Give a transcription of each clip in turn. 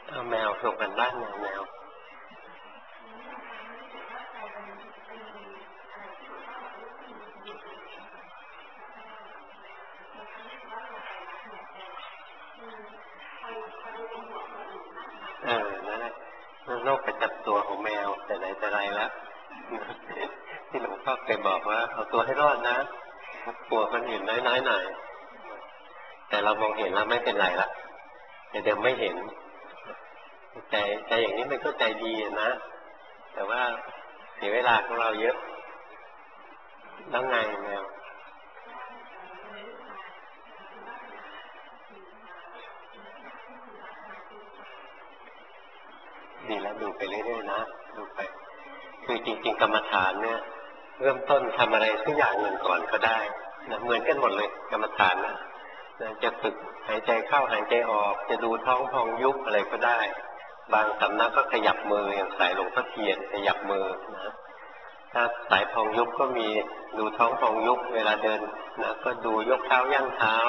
เอาแมวส่งกันบ้านแมวนั่นแหละนั่นโรคประจำตัวของแมวแต่ไหนแต่ไรแล้วที่หลวงพ่อเคยบอกว่าเอาตัวให้รอดนะกลัวคนอื่นน้อยๆหน่อยแต่เรามองเห็นแล้วไม่เป็นไรละแต่เดี๋ยวไม่เห็นใจอย่างนี้มันก็ใจดีนะแต่ว่าเสียเวลาของเราเยอะแล้วไงแมวดีแล้วดูไปเรื่อยๆนะดูไปคือจริงๆกรรมฐานเนี่ยเริ่มต้นทำอะไรสักอย่างหนึ่งก่อนก็ได้นะเหมือนกันหมดเลยกรรมฐานนะจะฝึกหายใจเข้าหายใจออกจะดูท้องพองยุบอะไรก็ได้บางสำนักก็ขยับมืออย่างสายหลวงพ่อเทียนขยับมือนะถ้าสายพองยุบก็มีดูท้องพองยุบเวลาเดินนะก็ดูยกเท้าย่างเท้า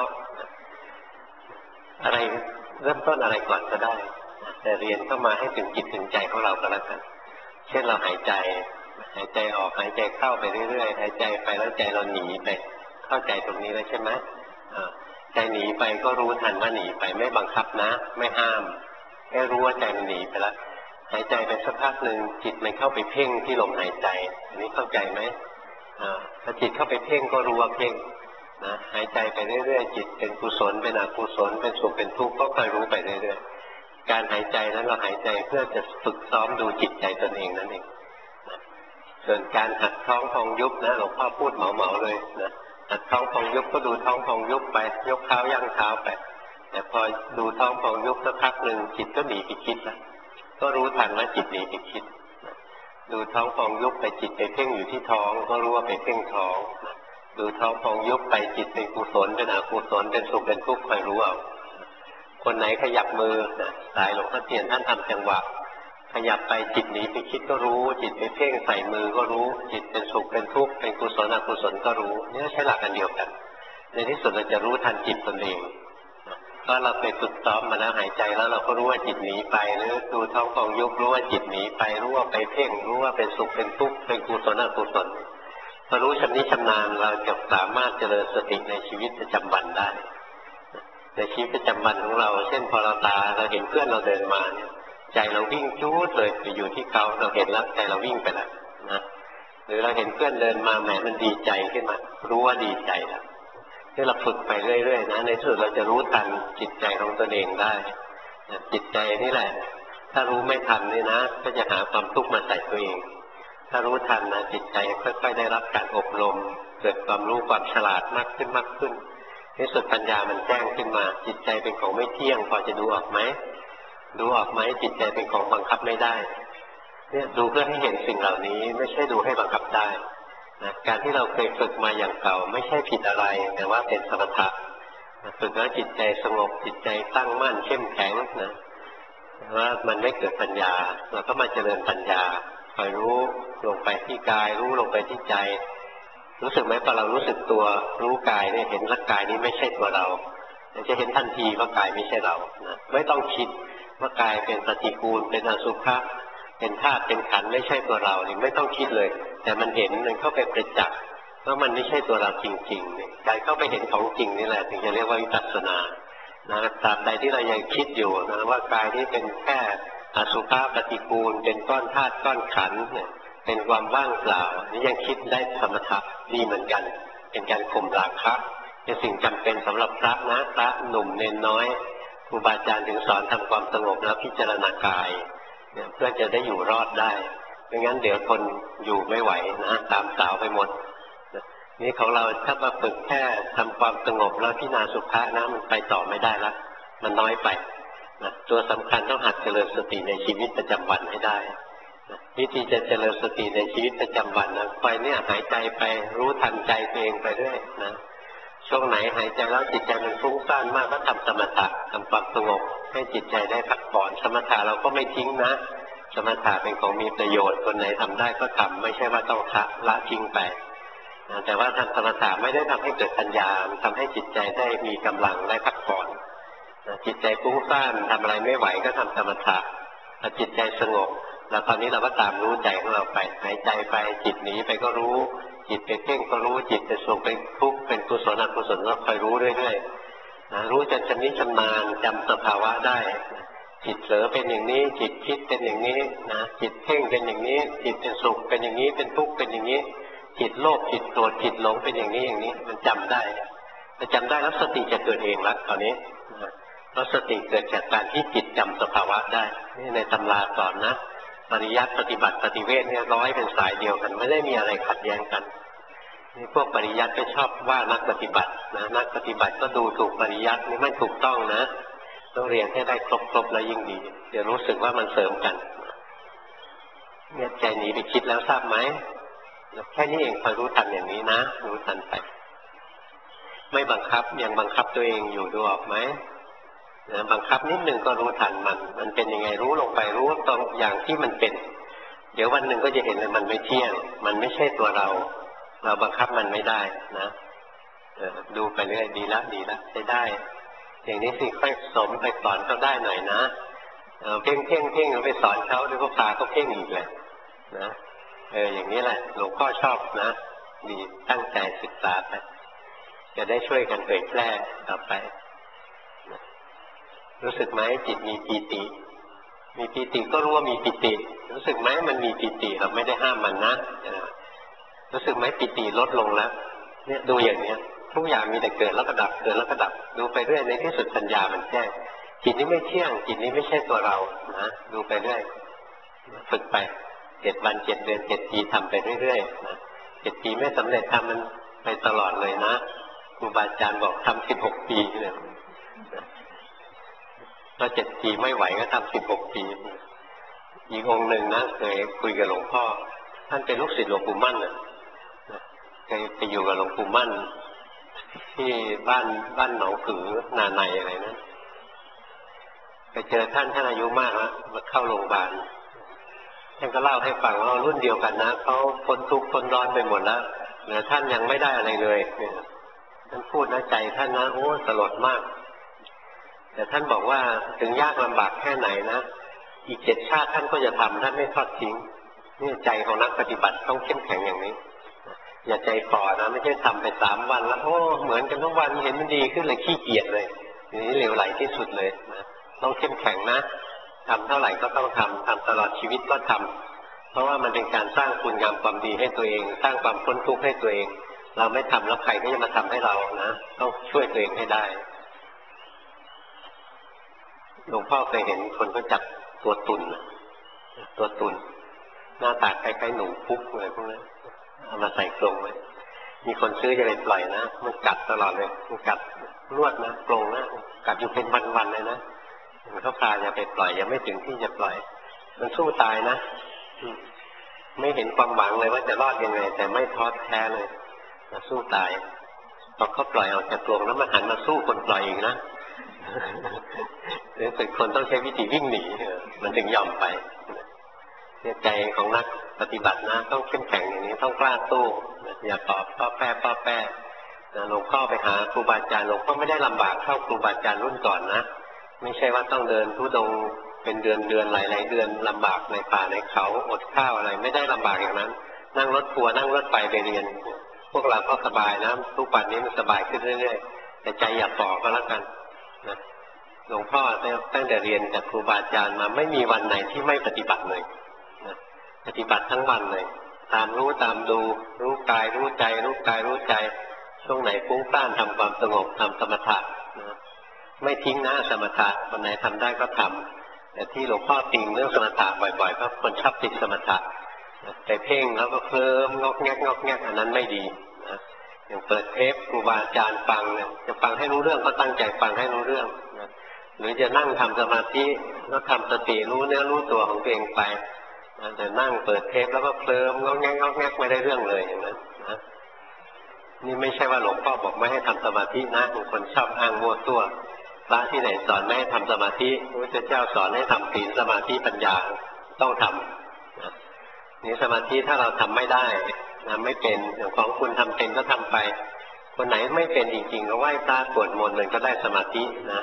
อะไรเริ่มต้นอะไรก่อนก็ได้แต่เรียนเข้ามาให้ถึงจิตถึงใจของเราก็แล้วกันเช่นเราหายใจออกหายใจเข้าไปเรื่อยๆหายใจไปแล้วใจเราหนีไปเข้าใจตรงนี้แล้วใช่ไหมใจหนีไปก็รู้ทันว่าหนีไปไม่บังคับนะไม่ห้ามแค่รู้ว่าใจมันหนีไปแล้วหายใจไปสักพักหนึ่งจิตมันเข้าไปเพ่งที่ลมหายใจอันนี้เข้าใจไหมพอจิตเข้าไปเพ่งก็รู้ว่าเพ่งนะหายใจไปเรื่อยๆจิตเป็นกุศลเป็นอกุศลเป็นสุขเป็นทุกข์ก็คอยรู้ไปเรื่อยๆการหายใจนั้นเราหายใจเพื่อจะฝึกซ้อมดูจิตใจตนเองนั่นเองส่วนการหัดท้องพองยุบนะหลวงพ่อพูดเหมาๆเลยนะหัดท้องพองยุบก็ดูท้องพองยุบไปยกเท้าย่างเท้าไปแต่พอดูท้องพองยุบสักพักหนึ่งจิตก็หนีไปคิดแล้วก็รู้ทันว่าจิตหนีไปคิดดูท้องพองยุบไปจิตไปเพ่งอยู่ที่ท้องก็รู้ว่าไปเพ่งท้องดูท้องพองยุบไปจิตเป็นกุศลเป็นอกุศลเป็นสุขเป็นทุกข์คอยรู้เอาคนไหนขยับมือนะสายหลวงพ่อเทียนท่านทำจังหวะขยับไปจิตหนีไปคิดก็รู้จิตไปเพ่งใส่มือก็รู้จิตเป็นสุขเป็นทุกข์เป็นกุศลอกุศลก็รู้นี่ใช้หลักอันเดียวกันในที่สุดเราจะรู้ทันจิตตนเองก็เราไปฝึกซ้อมมาแล้วหายใจแล้วเราก็รู้ว่าจิตหนีไปหรือดูท้องพองยุบรู้ว่าจิตหนีไปรู้ว่าไปเพ่งรู้ว่าเป็นสุขเป็นทุกข์เป็นกุศลอกุศลพอรู้ชำนิชำนาญเราจะสามารถเจริญสติในชีวิตประจำวันได้ในชีวิตประจำวันของเราเช่นพอเราเห็นเพื่อนเราเดินมาเนี่ยใจเราวิ่งจู๊ดเลยไปอยู่ที่เขาเราเห็นแล้วใจเราวิ่งไปแล้วนะหรือเราเห็นเพื่อนเดินมาแหมมันดีใจขึ้นมารู้ว่าดีใจแล้วที่เราฝึกไปเรื่อยๆนะในที่สุดเราจะรู้ทันจิตใจของตนเองได้จิตใจนี่แหละถ้ารู้ไม่ทันนี่นะก็จะหาความทุกข์มาใส่ตัวเองถ้ารู้ทันนะจิตใจค่อยๆได้รับการอบรมเกิดความรู้ความฉลาดมากขึ้นในสุดปัญญามันแจ้งขึ้นมาจิตใจเป็นของไม่เที่ยงพอจะดูออกไหมจิตใจเป็นของบังคับไม่ได้เนี่ยดูเพื่อให้เห็นสิ่งเหล่านี้ไม่ใช่ดูให้บังคับได้นะการที่เราเคยฝึกมาอย่างเก่าไม่ใช่ผิดอะไรแต่ว่าเป็นสมถะฝึกแล้วจิตใจสงบจิตใจตั้งมั่นเข้มแข็งนะแต่ว่ามันไม่เกิดปัญญาเราก็มาเจริญปัญญาคอยรู้ลงไปที่กายรู้ลงไปที่ใจรู้สึกไหมพอเรารู้สึกตัวรู้กายเนี่ยเห็นร่างกายนี้ไม่ใช่ตัวเราจะเห็นทันทีว่ากายไม่ใช่เรานะไม่ต้องคิดว่ากายเป็นปฏิกูลเป็นอสุภะเป็นธาตุเป็นขันธ์ไม่ใช่ตัวเรานี่ไม่ต้องคิดเลยแต่มันเห็นมันเข้าไปประจักษ์ว่ามันไม่ใช่ตัวเราจริงๆเนี่ยการเข้าไปเห็นของจริงนี่แหละถึงจะเรียกว่าวิปัสสนานะตราบใดที่เรายังคิดอยู่นะว่ากายนี้เป็นแค่อสุภะปฏิกูลเป็นก้อนธาตุก้อนขันธ์เนี่ยเป็นความว่างเปล่านี่ยังคิดได้สมถะดีเหมือนกันเป็นการข่มราคะเป็นสิ่งจำเป็นสำหรับพระนะพระหนุ่มเนนน้อยครูบาอาจารย์ถึงสอนทำความสงบแล้วพิจารณากายเพื่อจะได้อยู่รอดได้ไม่งั้นเดี๋ยวคนอยู่ไม่ไหวนะตามสาวไปหมดนี่ของเราถ้ามาฝึกแค่ทำความสงบแล้วพิจารณาสุภะนะมันไปต่อไม่ได้ละมันน้อยไปนะตัวสำคัญต้องหัดเจริญสติในชีวิตประจำวันให้ได้วิธีจะเจริญสติในชีวิตประจำวันนะคอยเนี่ยหายใจไปรู้ทันใจตัวเองไปเรื่อยนะช่วงไหนหายใจแล้วจิตใจมันฟุ้งซ่านมากก็ทำสมถะทำความสงบให้จิตใจได้พักผ่อนสมถะเราก็ไม่ทิ้งนะสมถะเป็นของมีประโยชน์คนไหนทำได้ก็ทำไม่ใช่ว่าต้องละทิ้งไปนะแต่ว่าทำสมถะไม่ได้ทำให้เกิดปัญญาทำให้จิตใจได้มีกำลังได้พักผ่อนจิตใจฟุ้งซ่านทำอะไรไม่ไหวก็ทำสมถะพอจิตใจสงบแล้วตอนนี้เราก็ตามรู้ใจของเราไปหายใจไปจิตหนีไปก็รู้จิตไปเพ่งก็รู้จิตไปสุขเป็นทุกข์เป็นกุศลอกุศลก็คอยรู้เรื่อยๆรู้จนชำนิชำนาญจำสภาวะได้จิตเผลอเป็นอย่างนี้จิตคิดเป็นอย่างนี้นะจิตเพ่งเป็นอย่างนี้จิตเป็นสุขเป็นอย่างนี้เป็นทุกข์เป็นอย่างนี้จิตโลภจิตโกรธจิตหลงเป็นอย่างนี้อย่างนี้มันจำได้พอจำได้แล้วสติจะเกิดเองละตอนนี้เพราะสติเกิดจากการที่จิตจำสภาวะได้นี่ในตำราสอนนะปริยัติปฏิบัติปฏิเวทเนี่ยร้อยเป็นสายเดียวกันไม่ได้มีอะไรขัดแย้งกันนี่พวกปริยัติก็ชอบว่านักปฏิบัตินะนักปฏิบัติก็ดูถูกปริยัตินี่ไม่ถูกต้องนะต้องเรียนให้ได้ครบแล้วยิ่งดีเดี๋ยวรู้สึกว่ามันเสริมกันเนี่ยใจหนีไปคิดแล้วทราบไหมแค่นี้เองคอยรู้ทันอย่างนี้นะรู้ทันไปไม่บังคับยังบังคับตัวเองอยู่ดูออกไหมบังคับนิดนึงก็รู้ทันมันเป็นยังไงรู้ลงไปรู้ตรงอย่างที่มันเป็นเดี๋ยววันหนึ่งก็จะเห็นเลยมันไม่เที่ยงมันไม่ใช่ตัวเราบังคับมันไม่ได้นะดูไปเรื่อยดีละใช้ได้อย่างนี้สิค่อยสมไปสอนเขาได้หน่อยนะเพ่งไปสอนเขาด้วยก็พาเขาเพ่งอีกเลยนะอย่างนี้แหละหลวงพ่อชอบนะดีตั้งใจศึกษาไปจะได้ช่วยกันเผยแพร่ต่อไปรู้สึกไหมจิตมีปีติก็รู้ว่ามีปีติรู้สึกไหมมันมีปีติเราไม่ได้ห้ามมันนะรู้สึกไหมปีติลดลงแล้วเนี่ยดูอย่างเนี้ยทุกอย่างมีแต่เกิดแล้วก็ดับเกิดแล้วก็ดับดูไปเรื่อยในที่สุดปัญญามันแจ้งจิตนี้ไม่เที่ยงจิตนี้ไม่ใช่ตัวเรานะดูไปเรื่อยฝึกไป7 วัน7 เดือน7 ปีทำไปเรื่อยๆนะ7 ปีไม่สำเร็จทำมันไปตลอดเลยนะครูบาอาจารย์บอกทำ16 ปีเลยถ้า7 ปีไม่ไหวก็ทำ16 ปีอีกองค์หนึ่งนะเคยคุยกับหลวงพ่อท่านเป็นลูกศิษย์หลวงปู่มั่นนะเคยไปอยู่กับหลวงปู่มั่นที่บ้านหนองผือนาในอะไรนะไปเจอท่านอายุมากแล้วมาเข้าโรงพยาบาลท่านก็เล่าให้ฟังว่ารุ่นเดียวกันนะเขาพ้นทุกข์พ้นร้อนไปหมดแล้วเหลือท่านยังไม่ได้อะไรเลยท่านพูดนะใจท่านนะโอ้สลดมากแต่ท่านบอกว่าถึงยากลำบากแค่ไหนนะอีก7 ชาติท่านก็จะทำท่านไม่ทอดทิ้งนี่ใจของนักปฏิบัติต้องเข้มแข็งอย่างนี้อย่าใจฝ่อนะไม่ใช่ทำไป3 วันแล้วโอ้เหมือนกันทุกวันเห็นมันดีขึ้นเลยขี้เกียจเลยนี่เหลวไหลที่สุดเลยนะต้องเข้มแข็งนะทำเท่าไหร่ก็ต้องทำตลอดชีวิตก็ทำเพราะว่ามันเป็นการสร้างคุณงามความดีให้ตัวเองสร้างความพ้นทุกข์ให้ตัวเองเราไม่ทำแล้วใครก็จะมาทำให้เรานะต้องช่วยตัวเองให้ได้หลวงพ่อเคยเห็นคนก็จับตัวตุ่นหน้าตาคล้ายๆหนูพุกอะไรพวกนั้นเอามาใส่กรงไว้มีคนซื้อจะไปปล่อยนะมันกัดตลอดเลยมันกัดรวดนะกรงนะกัดอยู่เป็นวันๆเลยนะเขาพาจะไปปล่อยยังไม่ถึงที่จะปล่อยมันสู้ตายนะไม่เห็นความหวังเลยว่าจะรอดยังไงแต่ไม่ท้อแท้เลยมาสู้ตายพอเขาปล่อยออกจากกรงแล้วมันหันมาสู้คนปล่อยอีกนะรู้สึกคนต้องใช้วิธีวิ่งหนีมันถึงยอมไปใจของนักปฏิบัตินะต้องเข้มแข็งอย่างนี้ต้องกล้าสู้อย่าตอบป้อแป้หลวงพ่อไปหาครูบาอาจารย์หลวงพ่อไม่ได้ลำบากเท่าครูบาอาจารย์รุ่นก่อนนะไม่ใช่ว่าต้องเดินทุดงเป็นเดือนหลายเดือนลำบากในป่าในเขาอดข้าวอะไรไม่ได้ลำบากอย่างนั้นนั่งรถทัวร์นั่งรถไฟไปเรียนพวกเราก็สบายนะทุกวันนี้มันสบายขึ้นเรื่อยๆแต่ใจอย่าฝ่อก็แล้วกันนะหลวงพ่อตั้งแต่เรียนจากครูบาอาจารย์มาไม่มีวันไหนที่ไม่ปฏิบัติเลยปฏิบัติทั้งวันเลยตามรู้ตามดูรู้กายรู้ใจรู้กายรู้ใจช่วงไหนฟุ้งซ่านทำความสงบทำสมถะไม่ทิ้งนะสมถะวันไหนทำได้ก็ทำแต่ที่หลวงพ่อติงเรื่องสมถะบ่อยๆเพราะคนชอบติดสมถะไปเพ่งแล้วก็เคลิ้มงอกแงกอันนั้นไม่ดีนะอย่างเปิดเทปครูบาอาจารย์ฟังเนี่ยจะฟังให้รู้เรื่องก็ตั้งใจฟังให้รู้เรื่องนะหรือจะนั่งทำสมาธิแล้วทำสติรู้เนื้อรู้ตัวของตัวเองไปแต่นั่งเปิดเทปแล้วก็เคลิ้มงอกแงกไม่ได้เรื่องเลยอย่างนั้นนะนี่ไม่ใช่ว่าหลวงพ่อบอกไม่ให้ทำสมาธินะบางคนชอบอ้างมั่วตัวพระที่ไหนสอนไม่ให้ทำสมาธิพระพุทธเจ้าสอนให้ทำศีลสมาธิปัญญาต้องทำนะนี่สมาธิถ้าเราทำไม่ได้นะไม่เป็นอย่างของคุณทำเป็นก็ทำไปคนไหนไม่เป็นจริงๆก็ไหว้พระสวดมนต์มันก็ได้สมาธินะ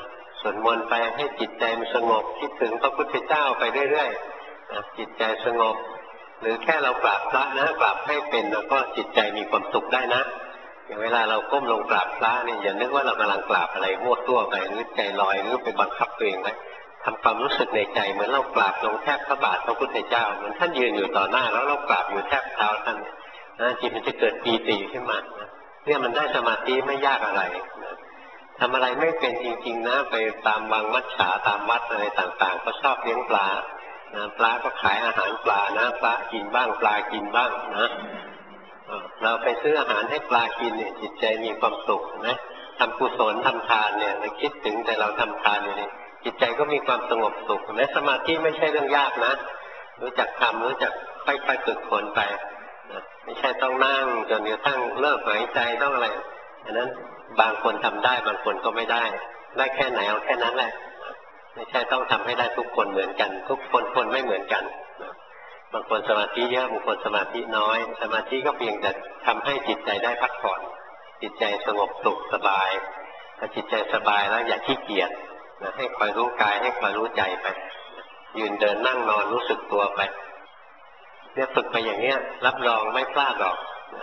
สวดมนต์ไปให้จิตใจมันสงบคิดถึงพระพุทธเจ้าไปเรื่อยๆจิตใจสงบหรือแค่เรากราบพระนะกราบให้เป็นแล้วก็จิตใจมีความสุขได้นะอย่างเวลาเราก้มลงกราบพระนี่อย่านึกว่าเรากำลังกราบอะไรมั่วตัวไปหรือใจลอยหรือไปบังคับตัวเองไว้ทำความรู้สึกในใจเหมือนเรากราบลงแทบพระบาทพระพุทธเจ้าเหมือนท่านยืนอยู่ต่อหน้าแล้วเรากราบอยู่แทบเท้าท่านจิตมันจะเกิดปีติขึ้นมาเนี่ยมันได้สมาธิไม่ยากอะไรทำอะไรไม่เป็นจริงๆนะไปตามวังมัจฉาตามวัดอะไรต่างๆก็ชอบเลี้ยงปลาปลาก็ขายอาหารปลานะปลากินบ้างปลากินบ้างนะเราไปซื้ออาหารให้ปลากินเนี่ยจิตใจมีความสุขนะทำกุศลทำทานเนี่ยเราคิดถึงแต่เราทำทานอยู่นี่จิตใจก็มีความสงบสุขและสมาธิไม่ใช่เรื่องยากนะรู้จักทำรู้จักค่อยๆฝึกฝนไปไม่ใช่ต้องนั่งจนกระทั่งเลิกหายใจต้องอะไรอันนั้นบางคนทำได้บางคนก็ไม่ได้ได้แค่ไหนเอาแค่นั้นแหละไม่ใช่ต้องทำให้ได้ทุกคนเหมือนกันทุกคนไม่เหมือนกันบางคนสมาธิเยอะบางคนสมาธิน้อยสมาธิก็เพียงแต่ทำให้จิตใจได้พักผ่อนจิตใจสงบสุขสบายถ้าจิตใจสบายแล้วอย่าขี้เกียจให้คอยรู้กายให้คอยรู้ใจไปยืนเดินนั่งนอนรู้สึกตัวไปเนี่ยฝึกไปอย่างเนี้ยรับรองไม่พลาดหรอก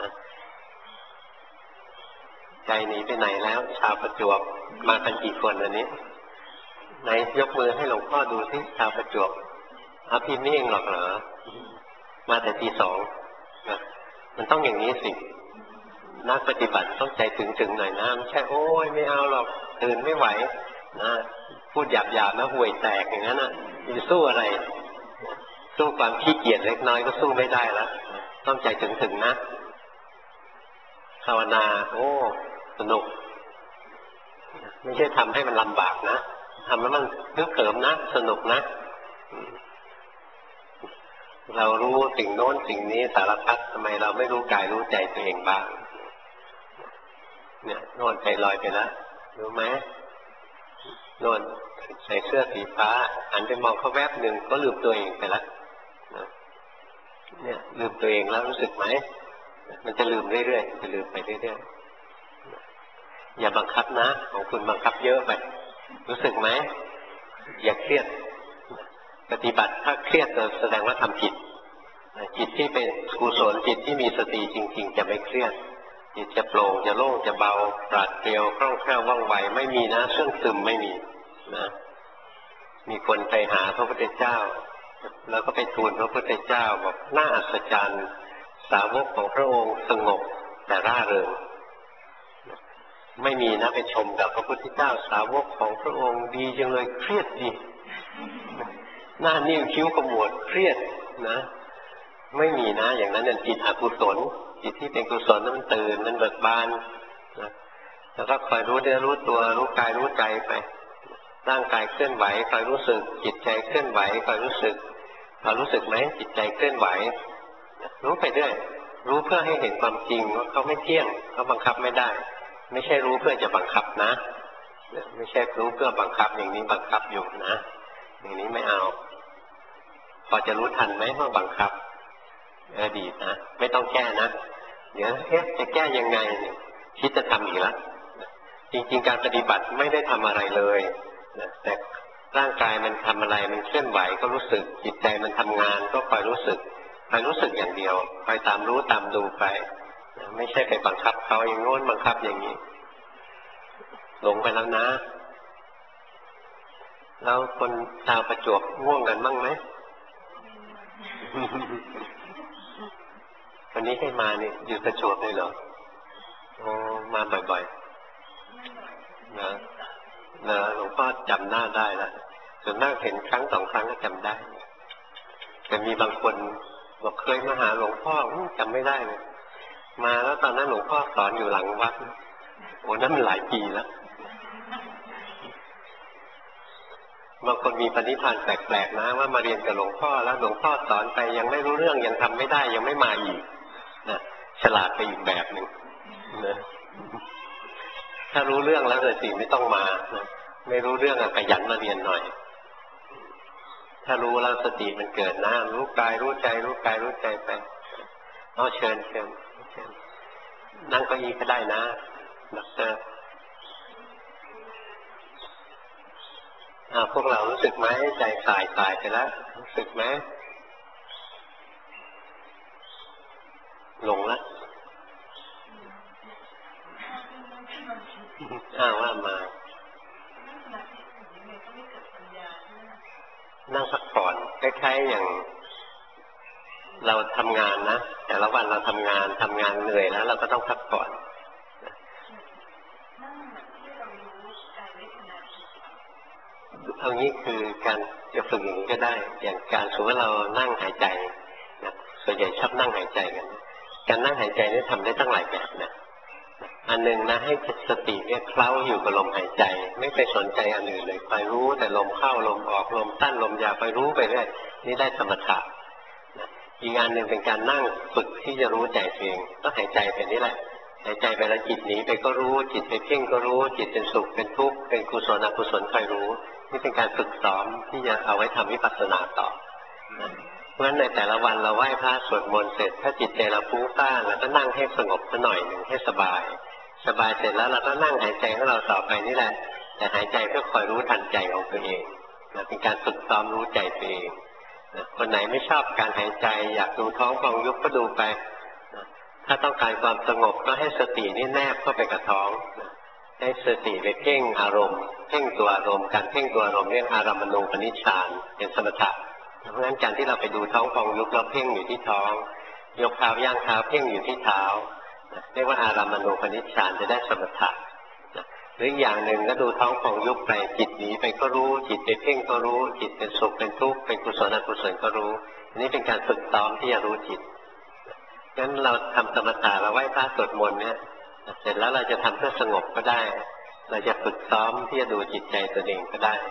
ใจหนีไปไหนแล้วชาวประจวบมากันกี่คนอันนี้ไหนยกมือให้หลวงพ่อดูสิชาวประจวบพิมพ์นี่เองหรอกเหรอมาแต่ตี 2มันต้องอย่างนี้สินักปฏิบัติต้องใจถึงหน่อยนะไม่ใช่โอ้ยไม่เอาหรอกตื่นไม่ไหวนะพูดหยาบๆนะห่วยแตกอย่างนั้นนะจะสู้อะไรสู้ความขี้เกียจเล็กน้อยก็สู้ไม่ได้แล้วต้องใจถึงนะภาวนาโอ้สนุกไม่ใช่ทำให้มันลำบากนะทำแล้วมันฮึกเหิมนะสนุกนะเรารู้สิ่งโน้นสิ่งนี้สารพัดทำไมเราไม่รู้กายรู้ใจตัวเองบ้างเนี่ยโน่นใจลอยไปแล้วรู้ไหมโน่นใส่เสื้อสีฟ้าหันไปมองเขาแวบหนึ่งก็ลืมตัวเองไปแล้วเนี่ยลืมตัวเองแล้วรู้สึกไหมมันจะลืมเรื่อยๆจะลืมไปเรื่อยๆอย่าบังคับนะของคุณบังคับเยอะไปรู้สึกไหมอย่าเครียดปฏิบัติถ้าเครียดแสดงว่าทำผิดจิตที่เป็นกุศลจิตที่มีสติจริงๆจะไม่เครียดจิตจะโปร่งจะโล่งจะเบาปราดเปรียวคล่องแคล่วว่องไวไม่มีนะเสื่องซึมไม่มีนะมีคนไปหาพระพุทธเจ้าแล้วก็ไปทูลพระพุทธเจ้าบอกน่าอัศจรรย์สาวกของพระองค์สงบแต่ร่าเริงไม่มีนะไปชมกับพระพุทธเจ้าสาวกของพระองค์ดีจังเลยเครียดดีหน้านิ้วคิ้วขมวดเครียดนะไม่มีนะอย่างนั้นจิตอกุศลจิตที่เป็นกุศลนั้นมันตื่นมันเบิกบานนะแล้วก็คอยรู้เนื้อรู้ตัวรู้กายรู้ใจไปร่างกายเคลื่อนไหวคอยรู้สึกจิตใจเคลื่อนไหวคอยรู้สึกเรารู้สึกไหมจิตใจเคลื่อนไหวรู้ไปเรื่อยรู้เพื่อให้เห็นความจริงว่าเขาไม่เที่ยงเขาบังคับไม่ได้ไม่ใช่รู้เพื่อจะบังคับนะไม่ใช่รู้เพื่อบังคับอย่างนี้บังคับอยู่นะอย่างนี้ไม่เอาพอจะรู้ทันไหมว่าบังคับดีนะไม่ต้องแก้นะเดี๋ยวจะแก้ยังไงเนี่ยคิดจะทำอีกแล้วจริงๆการปฏิบัติไม่ได้ทำอะไรเลยแต่ร่างกายมันทำอะไรมันเคลื่อนไหวก็รู้สึกจิตใจมันทำงานก็คอยรู้สึกอย่างเดียวคอยตามรู้ตามดูไปไม่ใช่ไปบังคับเขาอย่างโน้นบังคับอย่างนี้หลงไปแล้วนะแล้วคนชาวประจวบง่วงกันบ้างไหม วันนี้ให้มานี่อยู่ประจวบเลยเหรอโอ้มาบ่อยๆนะหลวงพ่อจำหน้าได้แล้วส่วนมากเห็นครั้งสองครั้งก็จำได้แต่มีบางคนบอกเคยมาหาหลวงพ่อจำไม่ได้เลยมาแล้วตอนนั้นหลวงพ่อสอนอยู่หลังวัดโอ้นั่นมันหลายปีแล้วบางคนมีปณิธานแปลกๆนะว่ามาเรียนกับหลวงพ่อแล้วหลวงพ่อสอนไปยังไม่รู้เรื่องยังทำไม่ได้ยังไม่มาอีกนะฉลาดไปอีกแบบหนึ่งนะถ้ารู้เรื่องแล้วเลยสิไม่ต้องมานะไม่รู้เรื่องขยันมาเรียนหน่อยถ้ารู้แล้วสติมันเกิดนะรู้กายรู้ใจรู้กายรู้ใจไปเอาเชิญนั่งเก้าอี้ก็ได้นะดรพวกเรารู้สึกไหมใจสายไปแล้วรู้สึกไหมหลงละว่ามานั่งพักผ่อนคล้ายๆอย่างเราทำงานนะแต่ละวันเราทำงานเหนื่อยแล้วเราก็ต้องพักผ่อนเอางี้คือการจะฝึกอย่างนี้ก็ได้อย่างการสมมติว่าเรานั่งหายใจนะส่วนใหญ่ชอบนั่งหายใจกันการนั่งหายใจนี่ทำได้ตั้งหลายแบบนะอันหนึ่งนะให้สติเนี่ยเคล้าอยู่กับลมหายใจไม่ไปสนใจอันอื่นเลยคอยรู้แต่ลมเข้าลมออกลมตั้นลมยาวคอยรู้ไปเรื่อยนี่ได้สมถะอีกงานหนึ่งเป็นการนั่งฝึกที่จะรู้ใจเองก็หายใจไปนี่แหละหายใจไปแล้วจิตหนีไปก็รู้จิตไปเพ่งก็รู้จิตเป็นสุขเป็นทุกข์เป็นกุศลอกุศลคอยรู้นี่เป็นการฝึกซ้อมที่จะเอาไว้ทำวิปัสสนาต่อเพราะฉะนั้นในแต่ละวันเราไหว้พระสวดมนต์เสร็จถ้าจิตใจเราฟุ้งซ่านเราก็นั่งให้สงบสักหน่อยหนึ่งให้สบายเสร็จแล้วเราก็นั่งหายใจของเราต่อไปนี่แหละแต่หายใจเพื่อคอยรู้ทันใจของตัวเองเป็นการฝึกซ้อมรู้ใจตัวเองคนไหนไม่ชอบการหายใจอยากดูท้องพองยุบก็ดูไปถ้าต้องการความสงบก็ให้สตินี่แนบเข้าไปกับท้องให้สติไปเพ่งอารมณ์เพ่งตัวอารมณ์การเพ่งตัวอารมณ์เรียกอารามณูปนิชฌานเป็นสมถะเพราะฉะนั้นการที่เราไปดูท้องพองยุบเราเพ่งอยู่ที่ท้องยกเท้าย่างเท้าเพ่งอยู่ที่เท้าเรียกว่าอารามณูปนิชฌานจะได้สมถะหรืออย่างหนึ่งก็ดูท้องของยุบไปจิตหนีไปก็รู้จิตไปเพ่งก็รู้จิตเป็นสุขเป็นทุกข์เป็นกุศลอกุศลก็รู้อันนี้เป็นการฝึกซ้อมที่จะรู้จิตงั้นเราทำสมถะเราไหว้พระสวดมนต์เนี่ยเสร็จแล้วเราจะทำเพื่อสงบก็ได้เราจะฝึกซ้อมที่จะดูจิตใจตัวเองก็ได้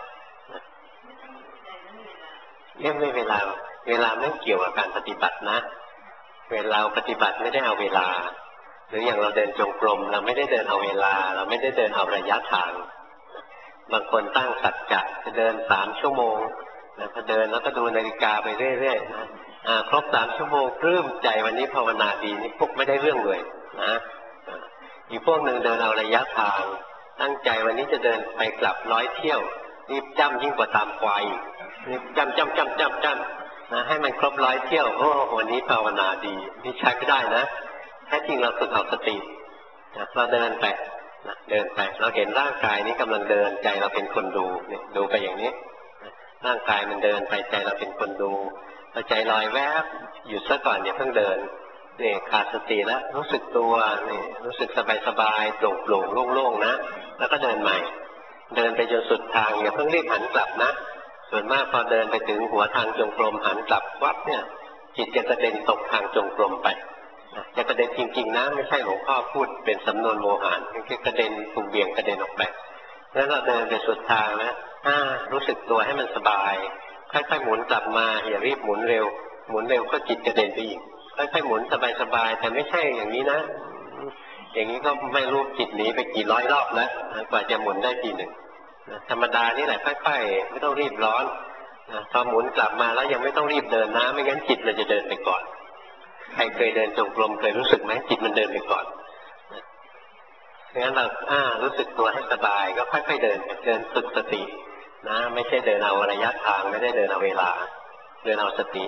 ไม่เวลาไม่เกี่ยวกับการปฏิบัตินะเวลาปฏิบัติไม่ได้เอาเวลาหรืออย่างเราเดินจงกรมเราไม่ได้เดินเอาเวลาเราไม่ได้เดินเอาระยะทางบางคนตั้งสัจจะจะเดิน3 ชั่วโมงพอเดินแล้วก็ดูนาฬิกาไปเรื่อยๆนะครบ3 ชั่วโมงปลื้มใจวันนี้ภาวนาดีนี่พวกไม่ได้เรื่องเลยนะอีกพวกหนึ่งเดินเอาระยะทางตั้งใจวันนี้จะเดินไปกลับ100 เที่ยวรีบจ้ำยิ่งกว่าตามควายรีบจ้ำนะให้มันครบ100 เที่ยวโอ้วันนี้ภาวนาดีนี่ใช้ไม่ได้นะแท้จริงเราฝึกเอาสติเราเดินไปเราเห็นร่างกายนี้กำลังเดินใจเราเป็นคนดูเนี่ยดูไปอย่างนี้ร่างกายมันเดินไปใจเราเป็นคนดูพอใจลอยแวบหยุดซะก่อนอย่าเพิ่งเดินนี่ขาดสติแล้วรู้สึกตัวนี่รู้สึกสบายโปร่งโล่งๆนะแล้วก็เดินใหม่เดินไปจนสุดทางอย่าเพิ่งรีบหันกลับนะส่วนมากพอเดินไปถึงหัวทางจงกรมหันกลับวับเนี่ยจิตจะกระเด็นตกทางจงกรมไปจะกระเด็นจริงๆนะไม่ใช่หลวงพ่อพูดเป็นสำนวนโมหะแค่กระเด็นถูกเบี่ยงกระเด็นออกไปแล้วเราเดินไปสุดทางนะรู้สึกตัวให้มันสบายค่อยๆหมุนกลับมาอย่ารีบหมุนเร็วก็จิตกระเด็นไปอีกค่อยๆหมุนสบายๆแต่ไม่ใช่อย่างนี้นะอย่างนี้ก็ไม่รู้จิตหนีไปกี่ร้อยรอบแล้วกว่าจะหมุนได้ทีหนึ่งธรรมดานี่แหละค่อยๆไม่ต้องรีบร้อนพอหมุนกลับมาแล้วยังไม่ต้องรีบเดินนะไม่งั้นจิตมันจะเดินไปก่อนใครเคยเดินจงกรมเคยรู้สึกไหมจิตมันเดินไปก่อนงั้นเรารู้สึกตัวให้สบายก็ค่อยๆเดินฝึกสตินะไม่ใช่เดินเอาระยะทางไม่ได้เดินเอาเวลาเดินเอาสติ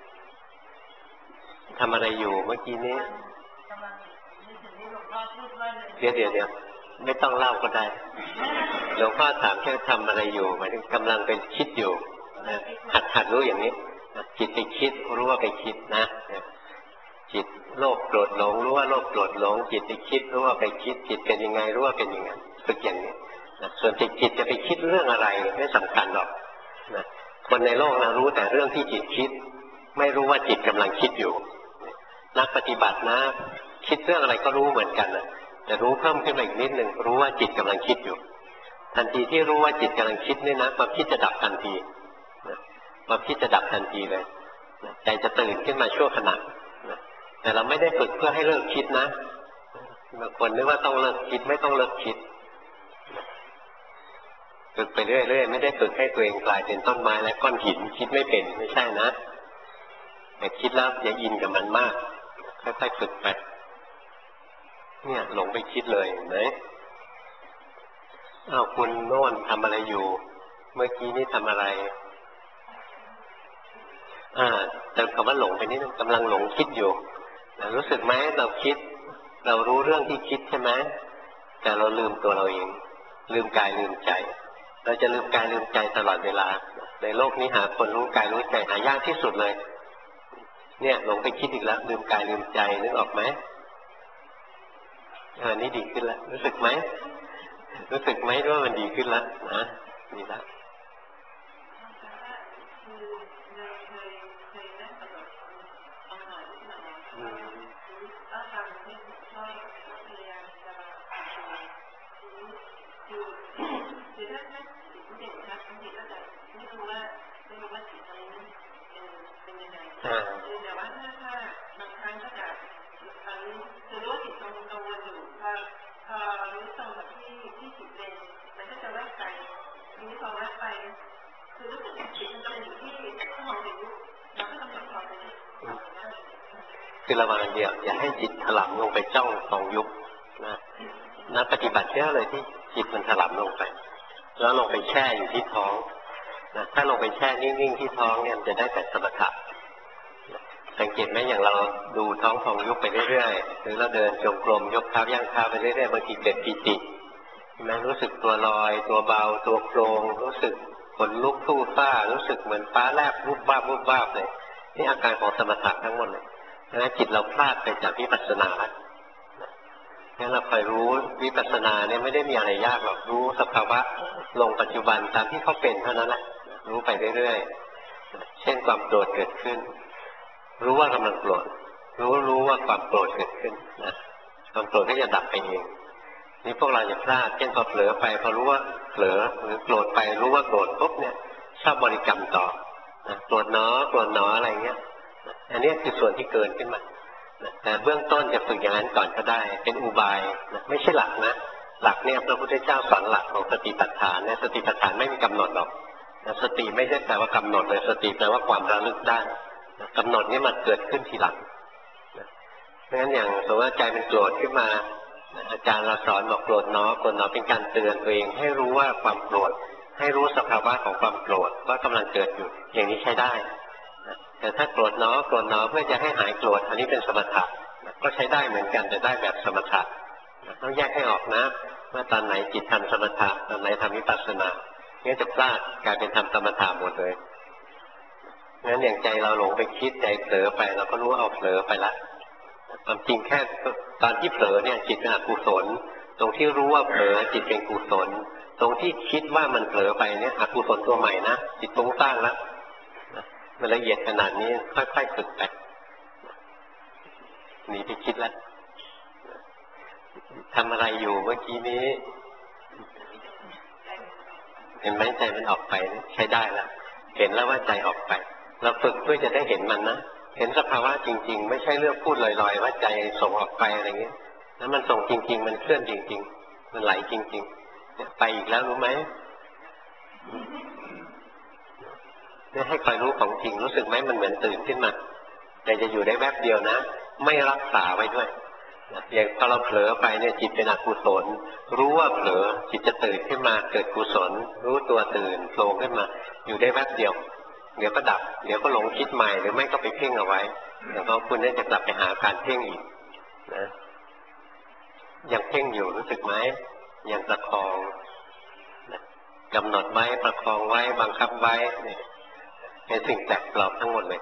ทำอะไรอยู่เมื่อกี้นี้เดี๋ยวไม่ต้องเล่าก็ได้หลวงพ่อถามแค่ทำอะไรอยู่หมายถึงกำลังเป็นคิดอยู่หัดรู้อย่างนี้จิตไปคิดรู้ว่าไปคิดนะจิตโลภโกรธหลงรู้ว่าโลภโกรธหลงจิตไปคิดรู้ว่าไปคิดจิตเป็นยังไงรู้ว่าเป็นยังไงฝึกอย่างนี้ส่วนจิตจะไปคิดเรื่องอะไรไม่สำคัญหรอกนะคนในโลกนะรู้แต่เรื่องที่จิตคิดไม่รู้ว่าจิตกำลังคิดอยู่นักปฏิบัตินะคิดเรื่องอะไรก็รู้เหมือนกันนะแต่รู้เพิ่มขึ้นมาอีกนิดหนึ่งรู้ว่าจิตกำลังคิดอยู่ทันทีที่รู้ว่าจิตกำลังคิดนี่นะความคิดจะดับทันทีความคิดจะดับทันทีเลยใจจะตื่นขึ้นมาชั่วขณะแต่เราไม่ได้ฝึกเพื่อให้เลิกคิดนะบางคนนึกว่าต้องเลิกคิดไม่ต้องเลิกคิดฝึกไปเรื่อยๆไม่ได้ฝึกให้ตัวเองกลายเป็นต้นไม้และก้อนหินคิดไม่เป็นไม่ใช่นะแต่คิดแล้วอย่าอินกับมันมากค่อยๆฝึกไปเนี่ยหลงไปคิดเลยเห็นไหมคุณโน่นทำอะไรอยู่เมื่อกี้นี่ทำอะไรเติมคำว่าหลงไปนิดนึงกำลังหลงคิดอยู่รู้สึกไหมเราคิดเรารู้เรื่องที่คิดใช่ไหมแต่เราลืมตัวเราเองลืมกายลืมใจเราจะลืมกายลืมใจตลอดเวลาในโลกนี้หาคนรู้กายรู้ใจหายากที่สุดเลยเนี่ยหลงไปคิดอีกแล้วลืมกายลืมใจนึกออกไหมนี่ดีขึ้นแล้วรู้สึกไหมว่ามันดีขึ้นแล้วนะดีแล้วคือระวังเดียวอย่าให้จิตถลำลงไปจ้องของยุบนะปฏิบัติเยอะเลยที่จิตมันถลำลงไปแล้วลงไปแช่อยู่ที่ท้องนะถ้าลงไปแช่นิ่งๆที่ท้องเนี่ยมันจะได้แต่สมถะสังเกตไหมอย่างเราดูท้องของยุบไปเรื่อยๆหรือเราเดินจงกรมยกเท้าย่างเท้าไปเรื่อยๆบางทีเกิดปีติมันรู้สึกตัวลอยตัวเบาตัวโครงรู้สึกขนลุกทู่ฟ้ารู้สึกเหมือนฟ้าแลบวุบวาบวุบวาบเลยนี่อาการของสมถะทั้งหมดเลยนะจิตเราพลาดไปจากวิปัสสนาแล้วงั้นเราคอยรู้วิปัสสนาเนี่ยไม่ได้มีอะไรยากหรอกรู้สภาวะลงปัจจุบันตามที่เขาเป็นเท่านั้นแหละรู้ไปเรื่อยๆเช่นความโกรธเกิดขึ้นรู้ว่ากำลังโกรธรู้ว่าความโกรธเกิดขึ้นนะความโกรธก็จะดับไปเองนี่พวกเราอย่าพลาดเช่นพอเผลอไปพอรู้ว่าเผลอหรือโกรธไปรู้ว่าโกรธปุ๊บเนี่ยชอบบริกรรมต่อโกรธหนออะไรเงี้ยอันนี้คือส่วนที่เกินขึ้นมาแต่เบื้องต้นจะฝึกอย่างนั้นก่อนก็ได้เป็นอุบายไม่ใช่หลักนะหลักเนี่ยพระพุทธเจ้าสอนหลักของสติปัฏฐานเนี่ยสติปัฏฐานไม่มีกำหนดหรอกสติไม่ใช่แปลว่ากำหนดเลยสติแปลว่าความระลึกได้กำหนดนี่มันเกิดขึ้นทีหลังเพราะฉะนั้นอย่างสมมติว่าใจเป็นโกรธขึ้นมาอาจารย์เราสอนบอกโกรธหนอเป็นการเตือนตัวเองให้รู้ว่าความโกรธให้รู้สภาวะของความโกรธว่ากำลังเกิดอยู่อย่างนี้ใช้ได้แต่ถ้าโกรธหนอเพื่อจะให้หายโกรธอันนี้เป็นสมถะก็ใช้ได้เหมือนกันแต่ได้แบบสมถะต้องแยกให้ออกนะว่าตอนไหนจิตทำสมถะตอนไหนทำวิปัสสนาเนี่ยจะพลาดกลายเป็นทำสมถะหมดเลยงั้นอย่างใจเราหลงไปคิดใจเผลอไปเราก็รู้ว่าเอาเผลอไปละความจริงแค่ตอนที่เผลอเนี่ยจิตเป็นอกุศลตรงที่รู้ว่าเผลอจิตเป็นกุศลตรงที่คิดว่ามันเผลอไปเนี่ยอกุศลตัวใหม่นะจิตฟุ้งซ่านแล้วมันละเอียดขนาดนี้ค่อยๆฝึกไปหนีไปคิดแล้วทำอะไรอยู่เมื่อกี้นี้เห็นไหมใจมันออกไปใช้ได้แล้วเห็นแล้วว่าใจออกไปเราฝึกเพื่อจะได้เห็นมันนะเห็นสภาวะจริงๆไม่ใช่เรื่องพูดลอยๆว่าใจส่งออกไปอะไรเงี้ยแล้วมันส่งจริงๆมันเคลื่อนจริงๆมันไหลจริงๆไปอีกแล้วรู้ไหมเนี่ยให้คอยรู้ของจริงรู้สึกไหมมันเหมือนตื่นขึ้นมาแต่จะอยู่ได้แวบเดียวนะไม่รักษาไว้ด้วยอย่างพอเราเผลอไปเนี่ยจิตเป็นอกุศลรู้ว่าเผลอจิตจะตื่นขึ้นมาเกิดกุศลรู้ตัวตื่นโผล่ขึ้นมาอยู่ได้แวบเดียวเดี๋ยวก็ดับเดี๋ยวก็หลงคิดใหม่หรือไม่ก็ไปเพ่งเอาไว้แล้วก็คุณจะกลับไปหาการเพ่งอีกนะยังเพ่งอยู่รู้สึกไหมยังประคองกำหนดไว้ประคองไว้บังคับไว้เนี่ยเป็นสิ่งแปลกปลอมทั้งหมดเลย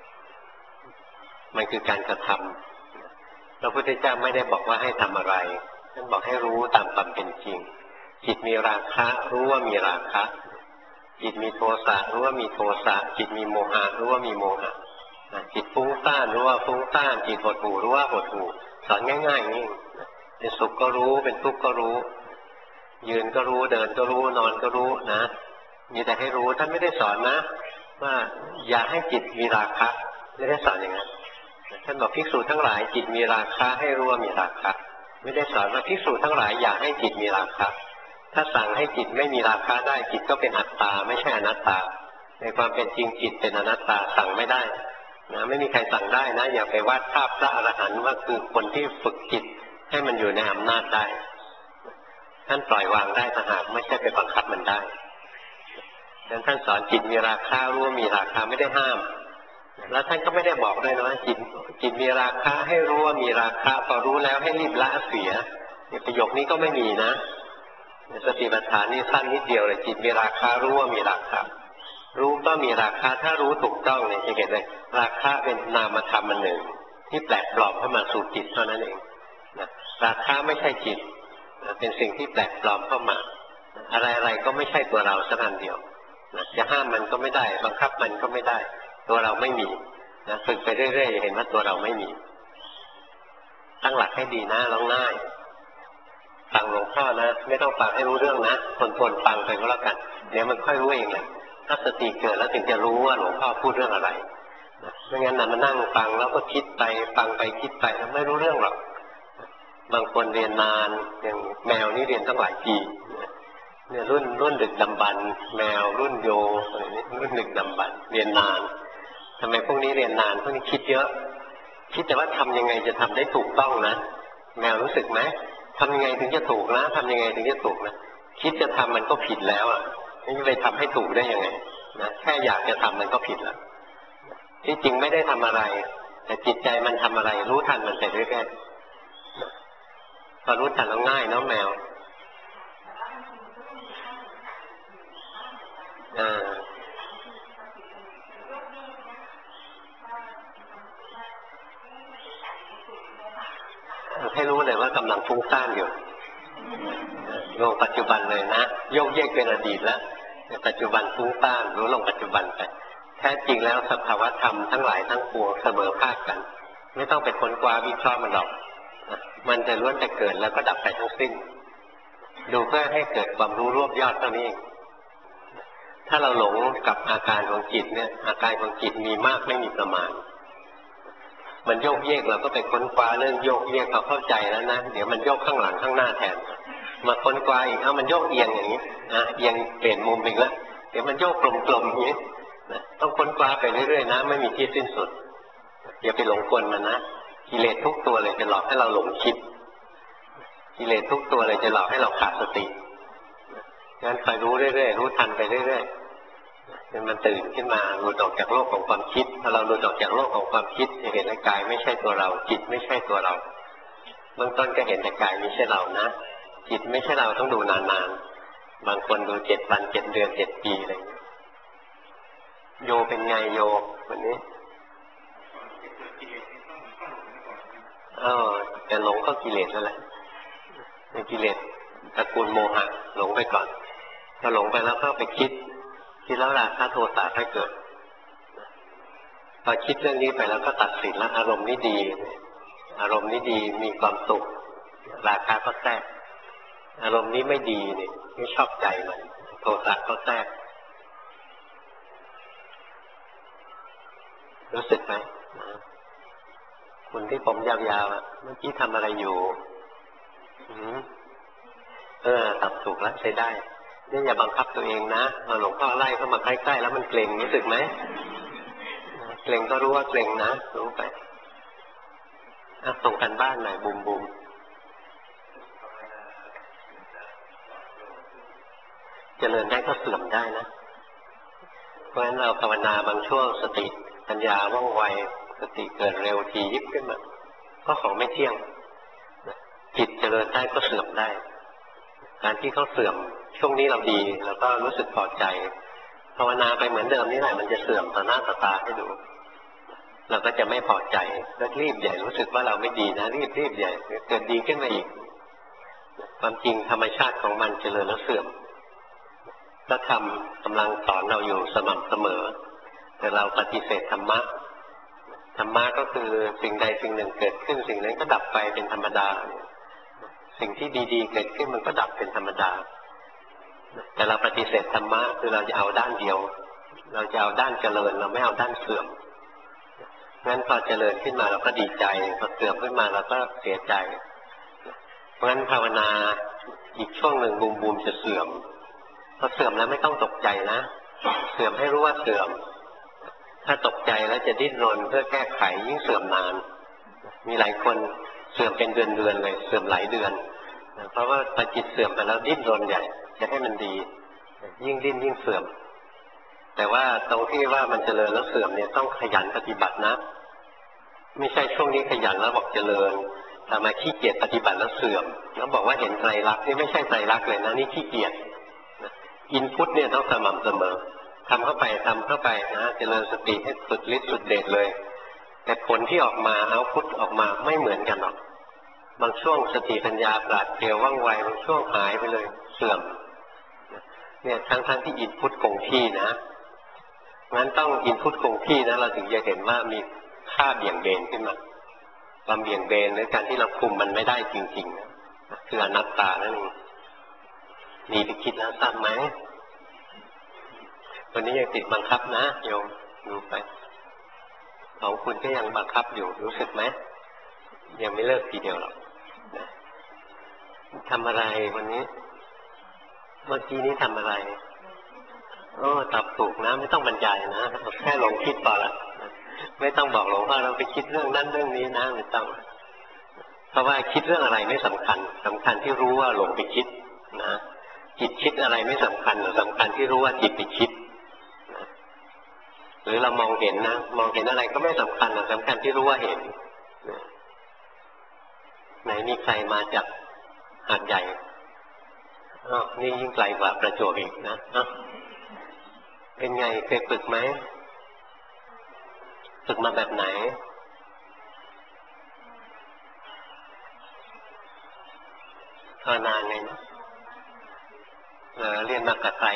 มันคือการกระทำพระพุทธเจ้าไม่ได้บอกว่าให้ทำอะไรท่านบอกให้รู้ตามความเป็นจริงจิตมีราคะรู้ว่ามีราคะจิตมีโทสะรู้ว่ามีโทสะจิตมีโมหะรู้ว่ามีโมหะจิตฟุ้งซ่านรู้ว่าฟุ้งซ่านจิตหดหู่รู้ว่าหดหู่สอนง่ายๆนี่เป็นสุขก็รู้เป็นทุกข์ก็รู้ยืนก็รู้เดินก็รู้นอนก็รู้นะมีแต่ให้รู้ท่านไม่ได้สอนนะว่าอย่าให้จิตมีราคะไม่ได้สอนอย่างนั้นท่านบอกภิกษุทั้งหลายจิตมีราคะให้รู้ว่ามีราคะไม่ได้สอนว่าภิกษุทั้งหลายอย่าให้จิตมีราคะถ้าสั่งให้จิตไม่มีราคะได้จิตก็เป็นอัตตาไม่ใช่อนัตตาในความเป็นจริงจิตเป็นอนัตตาสั่งไม่ได้นะไม่มีใครสั่งได้นะอย่าไปวาดภาพพระอรหันต์ว่าคือคนที่ฝึกจิตให้มันอยู่ในอำนาจได้ท่านปล่อยวางได้ถ้าหากไม่ใช่ไปบังคับมันได้ฉะนั้นท่านสอนจิตมีราคะรู้ว่ามีราคะไม่ได้ห้ามแล้วท่านก็ไม่ได้บอกด้วยนะว่าจิตมีราคะให้รู้ว่ามีราคะพอรู้แล้วให้รีบละเสียประโยคนี้ก็ไม่มีนะสติปัฏฐานนี่สั้นนิดเดียวเลยจิตมีราคะรู้ว่ามีราคะรู้ก็มีราคะถ้ารู้ถูกต้องเนี่ยจะเห็นเลยราคะเป็นนามธรรมอันหนึ่งที่แปลกปลอมเข้ามาสู่จิตเท่านั้นเองนะราคะไม่ใช่จิตเป็นสิ่งที่แปลกปลอมเข้ามาอะไรๆก็ไม่ใช่ตัวเราสักอันเดียวนะจะห้ามมันก็ไม่ได้บังคับมันก็ไม่ได้ตัวเราไม่มีนะฝึกไปเรื่อยๆเห็นว่าตัวเราไม่มีตั้งหลักให้ดีนะร้องง่ายฟังหลวงพ่อนะไม่ต้องฟังให้รู้เรื่องนะทนฟังไปก็แล้วกันเดี๋ยวมันค่อยรู้เองแหละถ้าสติเกิดแล้วถึงจะรู้ว่าหลวงพ่อพูดเรื่องอะไรไม่งั้นนะมันนั่งฟังแล้วก็คิดไปฟังไปคิดไปแล้วไม่รู้เรื่องหรอกบางคนเรียนนานอย่างแมวนี่เรียนตั้งหลายปีเนี่ยรุ่นดึกดำบรรพ์แมวรุ่นโยอะไรนี้รุ่นดึกดำบรรพ์เรียนนานทำไมพวกนี้เรียนนานพวกนี้คิดเยอะคิดแต่ว่าทำยังไงจะทำได้ถูกต้องนะแมวรู้สึกไหมทำยังไงถึงจะถูกนะทำยังไงถึงจะถูกนะคิดจะทำมันก็ผิดแล้วอ่ะนี่ไปทำให้ถูกได้ยังไงนะแค่อยากจะทำมันก็ผิดแล้วที่จริงไม่ได้ทำอะไรแต่จิตใจมันทำอะไรรู้ทันมันไปเรื่อยๆพอรู้ทันแล้วง่ายเนาะแมวให้รู้เลยว่ากำลังฟุ้งซ่านอยู่ลงปัจจุบันเลยนะโยกเยกเป็นอดีตแล้วในปัจจุบันฟุ้งซ่านรู้ลงปัจจุบันไปแท้จริงแล้วสภาวะธรรมทั้งหลายทั้งปวงเสมอภาคกันไม่ต้องไปค้นคว้าวิเคราะห์มันหรอกมันจะล้วนแต่เกิดแล้วก็ดับไปทั้งสิ้นดูเพื่อให้เกิดความรู้รวบยอดเท่านี้ถ้าเราหลงกับอาการของจิตเนี่ยอาการของจิตมีมากไม่มีประมาณมันโยกเยกเราก็ไปค้นคว้าเรื่องโยกเยกเราเข้าใจแล้วนะเดี๋ยวมันโยกข้างหลังข้างหน้าแทนมาค้นคว้าอีกมันโยกเอียงอย่างนี้เอียงเปลี่ยนมุมอีกแล้วเดี๋ยวมันโยกกลมๆอย่างนี้ต้องค้นคว้าไปเรื่อยๆนะไม่มีที่สิ้นสุดอย่าไปหลงกลมันนะกิเลสทุกตัวเลยจะหลอกให้เราหลงคิดกิเลสทุกตัวเลยจะหลอกให้เราขาดสติงั้นคอยรู้เรื่อยๆรู้ทันไปเรื่อยๆจนมันตื่นขึ้นมาหลุดออกจากโลกของความคิดพอเราหลุดออกจากโลกของความคิดจะเห็นกายไม่ใช่ตัวเราจิตไม่ใช่ตัวเราเบื้องต้นก็เห็นแต่กายไม่ใช่เรานะจิตไม่ใช่เราต้องดูนานๆบางคนดู7 วัน7 เดือน7 ปีอะไรอย่างนี้โยเป็นไงโยวันนี้แต่หลงก็กิเลสนั่นแหละในกิเลสตระกูลโมหะหลงไปก่อนพอหลงไปแล้วก็ไปคิดแล้วราคะโทสะให้เกิดพอคิดเรื่องนี้ไปแล้วก็ตัดสินแล้วอารมณ์นี้ดีอารมณ์นี้ดีมีความสุขราคะก็แทรกอารมณ์นี้ไม่ดีนี่ไม่ชอบใจมันโทสะก็แทรกรู้สึกไหมคุณที่ผมยาวๆเมื่อกี้ทำอะไรอยู่ทำถูกแล้วใช้ได้นี่อย่าบังคับตัวเองนะหลวงพ่อไล่เข้ามาใกล้ๆแล้วมันเกร็งรู้สึกไหมเกร็งก็รู้ว่าเกร็งนะรู้ไปส่งกันบ้านหน่อยบุมเจริญได้ก็เสื่อมได้นะเพราะฉะนั้นเราภาวนาบางช่วงสติปัญญาว่องไวสติเกิดเร็วทียิบขึ้นมาก็ของไม่เที่ยงจิตเจริญได้ก็เสื่อมได้การที่เขาเสื่อมช่วงนี้เราดีแล้วก็รู้สึกพอใจภาวนาไปเหมือนเดิมนี่แหละมันจะเสื่อมต่อหน้าต่อตาให้ดูเราก็จะไม่พอใจแล้วรีบใหญ่รู้สึกว่าเราไม่ดีนะรีบใหญ่เกิดดีขึ้นมาอีกความจริงธรรมชาติของมันเจริญแล้วเสื่อมพระธรรมกำลังสอนเราอยู่สม่ำเสมอแต่เราปฏิเสธธรรมะก็คือสิ่งใดสิ่งหนึ่งเกิดขึ้นสิ่งนั้นก็ดับไปเป็นธรรมดาสิ่งที่ดีๆเกิดขึ้นมันก็ดับเป็นธรรมดาแต่เราปฏิเสธธรรมะคือเราจะเอาด้านเดียวเราจะเอาด้านเจริญเราไม่เอาด้านเสื่อมงั้นพอเจริญขึ้นมาเราก็ดีใจพอเสื่อมขึ้นมาเราก็เสียใจเพราะงั้นภาวนาอีกช่วงหนึ่งบูมจะเสื่อมพอเสื่อมแล้วไม่ต้องตกใจนะเสื่อมให้รู้ว่าเสื่อมถ้าตกใจแล้วจะดิ้นรนเพื่อแก้ไขยิ่งเสื่อมนานมีหลายคนเสื่อมเป็นเดือนเลยเสื่อมหลายเดือนเพราะว่าพอจิตเสื่อมไปแล้วดิ้นรนใหญ่จะให้มันดียิ่งดิ้นยิ่งเสื่อมแต่ว่าตรงที่ว่ามันเจริญแล้วเสื่อมเนี่ยต้องขยันปฏิบัตินะไม่ใช่ช่วงนี้ขยันแล้วบอกเจริญแต่มาขี้เกียจปฏิบัติแล้วเสื่อมแล้วบอกว่าเห็นไตรลักษณ์นี่ไม่ใช่ไตรลักษณ์เลยนะนี่ขี้เกียจอินพุตเนี่ยต้องสม่ำเสมอทำเข้าไปนะเจริญสติให้สุดฤทธิ์สุดเดชเลยแต่ผลที่ออกมาเอาพุตออกมาไม่เหมือนกันหรอกบางช่วงสติปัญญาปราดเปรียวว่องไวบางช่วงหายไปเลยเสื่อมเนี่ยทั้งที่อินพุตคงที่นะงั้นต้องอินพุตคงที่นะเราถึงจะเห็นว่ามีค่าเบี่ยงเบนขึ้นมาความเบี่ยงเบนหรือการที่เราคุมมันไม่ได้จริงๆนะคืออนัตตานั่นเองมีไปคิดแล้วทราบไหมวันนี้ยังติดบังคับนะโยมดูไปของคุณก็ยังบังคับอยู่รู้สึกไหมยังไม่เลิกทีเดียวหรอกนะทำอะไรวันนี้เมื่อกี้นี้ทำอะไรตอบถูกนะไม่ต้องบรรยายนะแค่ลงคิดพอละไม่ต้องบอกหลวงพ่อเราไปคิดเรื่องนั้นเรื่องนี้นะไม่ต้องเพราะว่าคิดเรื่องอะไรไม่สำคัญสำคัญที่รู้ว่าหลงไปคิดนะจิตคิดอะไรไม่สำคัญสำคัญที่รู้ว่าจิตไปคิดนะหรือเรามองเห็นนะมองเห็นอะไรก็ไม่สำคัญสำคัญที่รู้ว่าเห็นนะไหนมีใครมาจากหาดใหญ่นี่ยิ่งไกลกว่าประจวบอีกนะเป็นไงเคยฝึกไหมฝึกมาแบบไหนภาวนาไงนะเรียนมากับใคร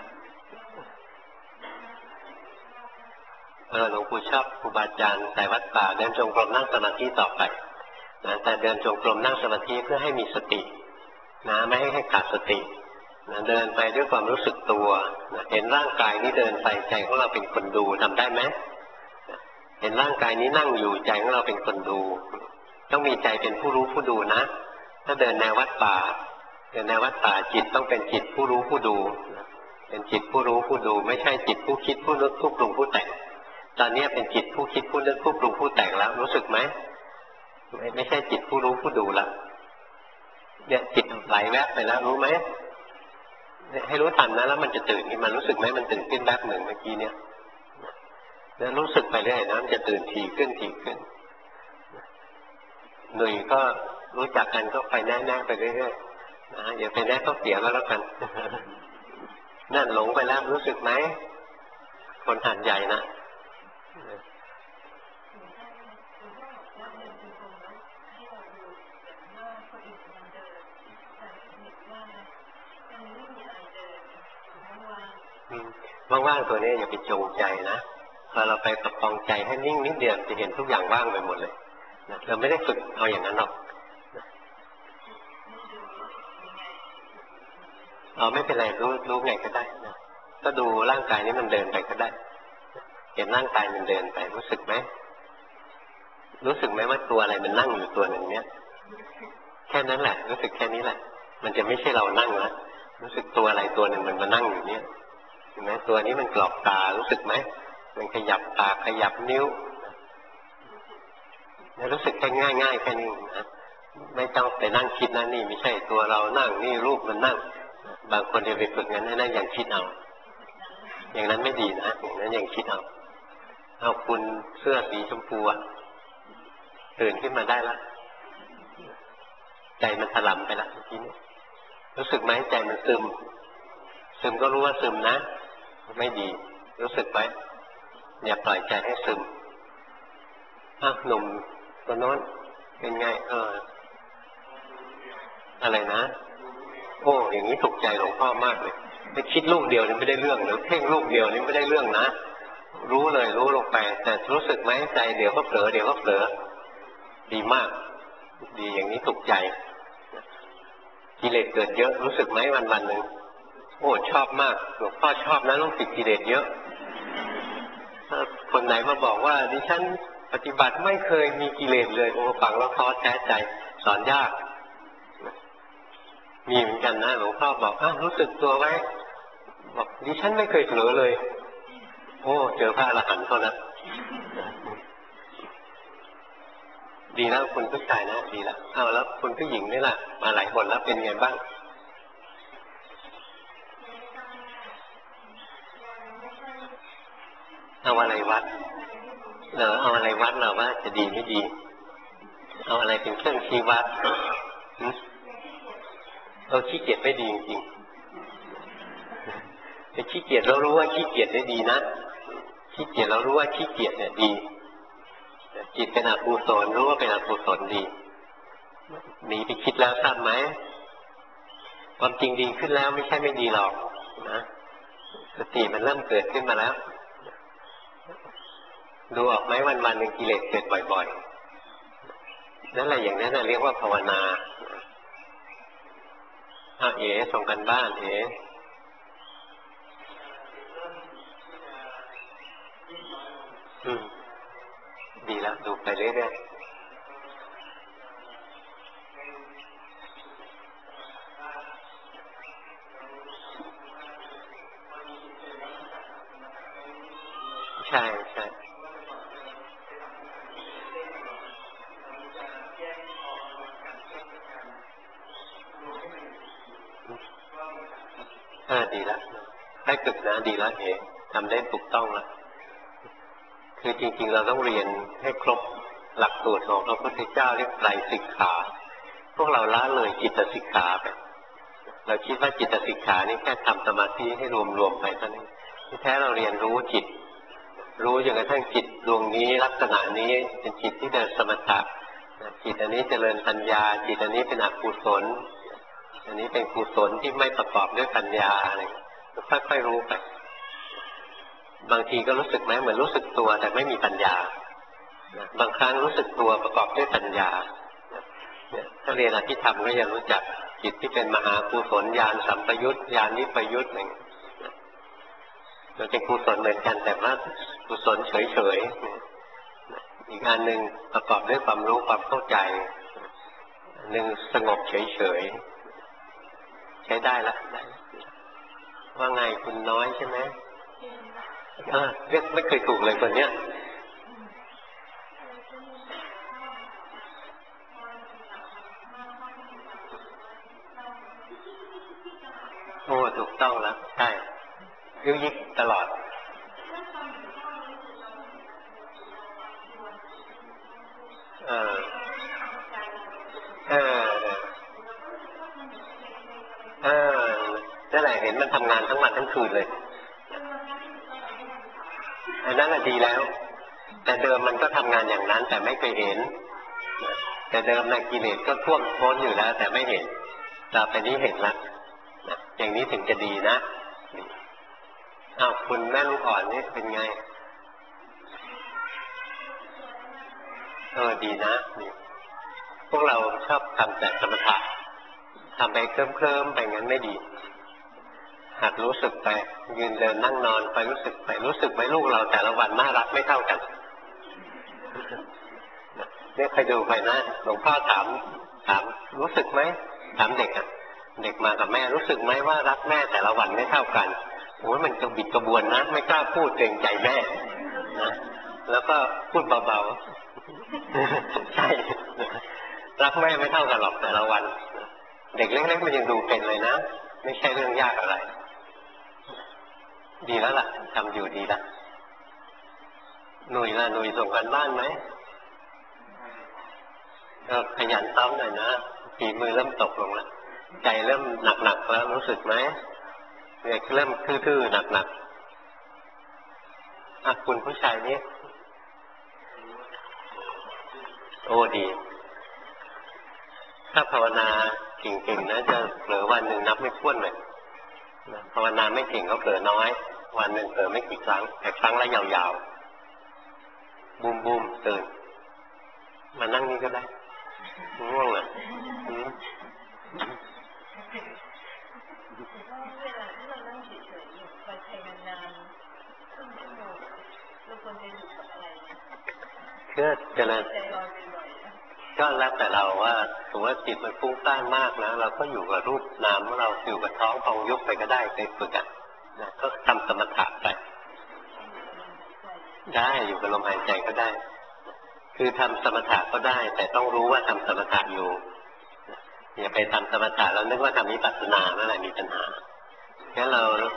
หลวงปู่ชอบครูบาอาจารย์แต่วัดป่าเดินจงกรมนั่งสมาธิต่อไปนะแต่เดินจงกรมนั่งสมาธิเพื่อให้มีสตินะไม่ให้ขาดสตินะเดินไปด้วยความรู้สึกตัวนะเห็นร่างกายนี้เดินไปใจของเราเป็นคนดูทำได้ไหมนะเห็นร่างกายนี้นั่งอยู่ใจของเราเป็นคนดูต้องมีใจเป็นผู้รู้ผู้ดูนะถ้าเดินแนววัดป่าจิตต้องเป็นจิตผู้รู้ผู้ดูเป็นจิตผู้รู้ผู้ดูไม่ใช่จิตผู้คิดผู้นึกผู้ปรุงผู้แต่งตอนนี้เป็นจิตผู้คิดผู้นึกผู้ปรุงผู้แต่งแล้วรู้สึกไหมไม่ใช่จิตผู้รู้ผู้ดูละเนี่ยจิตไหลแวบไปแล้วรู้ไหมให้รู้ทันนะแล้วมันจะตื่นขึ้นมารู้สึกไหมมันตื่นขึ้นแวบหนึ่งเมื่อกี้เนี่ยแล้วรู้สึกไปเรื่อยนะมันจะตื่นทีขึ้นหนุ่ยก็รู้จักกันก็ไปแน่ๆไปเรื่อยๆนะอย่าไปแน่ก็เสียแล้วกันนั่นหลงไปแล้วรู้สึกไหมคนหัดใหญ่นะว่างๆตัวนี้อย่าไปจงใจนะพอเราไปประคองใจให้นิ่งนิดเดียวจะเห็นทุกอย่างว่างไปหมดเลยนะเราไม่ได้ฝึกเอาอย่างนั้นหรอกไม่เป็นไรรู้ไงก็ได้นะก็ดูร่างกายนี้มันเดินไปก็ได้เห็นร่างกายมันเดินไปรู้สึกไหมว่าตัวอะไรมันนั่งอยู่ตัวหนึ่งเนี้ยแค่นั้นแหละรู้สึกแค่นี้แหละมันจะไม่ใช่เรานั่งนะรู้สึกตัวอะไรตัวหนึ่งมันมานั่งอยู่เนี้ยเห็นไหมตัวนี้มันกรอบตารู้สึกไหมมันขยับตาขยับนิ้วรู้สึกแค่ง่ายแค่นี้นะไม่ต้องไปนั่งคิดนะนี่ไม่ใช่ตัวเรานั่งนี่รูปมันนั่งบางคนจะไปฝึกงั้นนั่นอย่างคิดเอาอย่างนั้นไม่ดีนะอย่างนั้นอย่างคิดเอาคุณเสื้อสีชมพูตื่นขึ้นมาได้แล้วใจมันถลำไปแล้วเมื่อกี้นี้รู้สึกไหมใจมันซึมก็รู้ว่าซึมนะไม่ดีรู้สึกไหมอย่าปล่อยใจให้ซึมหนุ่มตัวโน้นเป็นไงอะไรนะอย่างนี้ถูกใจหลวงพ่อมากเลยไม่คิดลูกเดียวนี่ไม่ได้เรื่องหรือเพ่งลูกเดียวนี่ไม่ได้เรื่องนะรู้เลยรู้ลงไปแต่รู้สึกไหมใจเดี๋ยวก็เผลอดีมากดีอย่างนี้ถูกใจกิเลสเกิดเยอะรู้สึกไหมวันหนึ่งชอบมากหลวงพ่อชอบนะต้องติดกิเลสเยอะถ้าคนไหนมาบอกว่าดิฉันปฏิบัติไม่เคยมีกิเลสเลยฟังแล้วท้อแท้ใจสอนยากมีเหมือนกันนะหลวงพ่อบอกรู้สึกตัวไว้บอกดิฉันไม่เคยเผลอเลยเจอพระอรหันต์เขาแล้วดีแล้วคุณผู้ชายนะดีแล้วแล้วคุณผู้หญิงนี่ล่ะมาหลายคนแล้วเป็นไงบ้างเอาอะไรวัดเอาอะไรวัดเราว่าจะดีไม่ดีเอาอะไรเป็นเครื่องชี้วัดเราขี้เกียจไม่ดีจริงๆแต่ขี้เกียจเรารู้ว่าขี้เกียจได้ดีนะขี้เกียจเรารู้ว่าขี้เกียจเนี่ยดีจิตเป็นอกุศลรู้ว่าเป็นอกุศลดีหนีไปคิดแล้วทราบไหมความจริงดีขึ้นแล้วไม่ใช่ไม่ดีหรอกนะสติมันเริ่มเกิดขึ้นมาแล้วดูออกไหมวันๆหนึ่งกิเลสเกิดบ่อยๆนั่นแหละอย่างนั้นเรียกว่าภาวนาเอ๋ส่งกันบ้านเอ๋ดีแล้วดูไปเรื่อยๆใช่ใช่ดีแล้วได้ฝึกนะดีแล้วเอ๋ทำได้ถูกต้องแล้วคือจริงๆเราต้องเรียนให้ครบหลักสูตรของพระพุทธเจ้าเรียกไตรสิกขาพวกเราละเลยจิตสิกขาไปเราคิดว่าจิตสิกขานี่แค่ทำสมาธิให้รวมๆไปเท่านั้นที่แท้เราเรียนรู้จิตรู้จนกระทั่งจิตดวงนี้ลักษณะนี้เป็นจิตที่เดินสมถะจิตอันนี้เจริญปัญญาจิตอันนี้เป็นอกุศลอันนี้เป็นกุศลที่ไม่ประกอบด้วยปัญญาอะไรค่อยๆรู้ไปบางทีก็รู้สึกไหมเหมือนรู้สึกตัวแต่ไม่มีปัญญาบางครั้งรู้สึกตัวประกอบด้วยปัญญาถ้าเรียนอภิธรรมก็ยังรู้จักจิตที่เป็นมหากุศลญาณสัมปยุตญาณวิปยุตอะไรมันเป็นกุศลเหมือนกันแต่ว่ากุศลเฉยๆอีกอันหนึ่งประกอบด้วยความรู้ความเข้าใจหนึ่งสงบเฉยๆใช้ได้ละว่าไงคุณน้อยใช่ไหมเรียกไม่เคยถูกเลยคนเนี้ยโอ้ถูกต้องแล้วใช่ยุยิกตลอดนั่นแหละเห็นมันทำงานทั้งวันทั้งคืนเลยอันนั้นดีแล้วแต่เดิมมันก็ทำงานอย่างนั้นแต่ไม่เคยเห็นแต่เดิมในกิเลสก็ท่วมท้นอยู่แล้วแต่ไม่เห็นต่อไปนี้เห็นแล้วอย่างนี้ถึงจะดีนะคุณแม่ลูกอ่อนนี่เป็นไงดีนะพวกเราชอบทำแต่สมถะทำไปเคลิ้มๆไปงั้นไม่ดีหัดรู้สึกไปยืนเดินนั่งนอนไปรู้สึกไปรู้สึกไหมลูกเราแต่ละวันน่ารักไม่เท่ากันเนี่ยเคยดูไปนะหลวงพ่อถามรู้สึกไหมถามเด็กเด็กมากับแม่รู้สึกไหมว่ารักแม่แต่ละวันไม่เท่ากันโอ้ยมันกระบิดกระบวนนะไม่กล้าพูดเกรงใจแม่นะแล้วก็พูดเบาๆใช่รักแม่ไม่เท่ากันหรอกแต่ละวันเด็กเล็กๆมันยังดูเป็นเลยนะไม่ใช่เรื่องยากอะไรดีแล้วล่ะทำอยู่ดีละหนุ่ยล่ะหนุ่ยส่งกันบ้านไหมขยันซ้อมหน่อยนะฝีมือเริ่มตกลงแล้วใจเริ่มหนักๆแล้วรู้สึกไหมเนี่ยเริ่มทื่อๆหนักๆคุณผู้ชายนี้โอ้ดีถ้าภาวนาเก่งๆนะจะเผลอวันหนึ่งนับไม่ถ้วนเลยภาวนาไม่เก่งก็เผลอน้อยวันหนึ่งเผลอไม่กี่ครั้งแต่ครั้งละยาวๆบูมๆตื่นมานั่งนี่ก็ได้ง่วงเหรอเวลาที่เรานั่งเฉยๆอยู่ไปใช้นานๆครึ่งชั่วโมงเราควรจะอยู่กับอะไรก็จะเลยก็แล้วแต่เราว่าสมมติว่าจิตมันฟุ้งซ่านมากนะเราก็อยู่กับรูปนามของเราอยู่กับท้องพองยุบไปก็ได้ไปฝึกนะก็ทำสมถะไปได้อยู่กับลมหายใจก็ได้คือทำสมถะก็ได้แต่ต้องรู้ว่าทำสมถะอยู่อย่าไปทำสมถะแล้วนึกว่าทำวิปัสสนาเมื่อไหร่มีปัญหางั้นเรา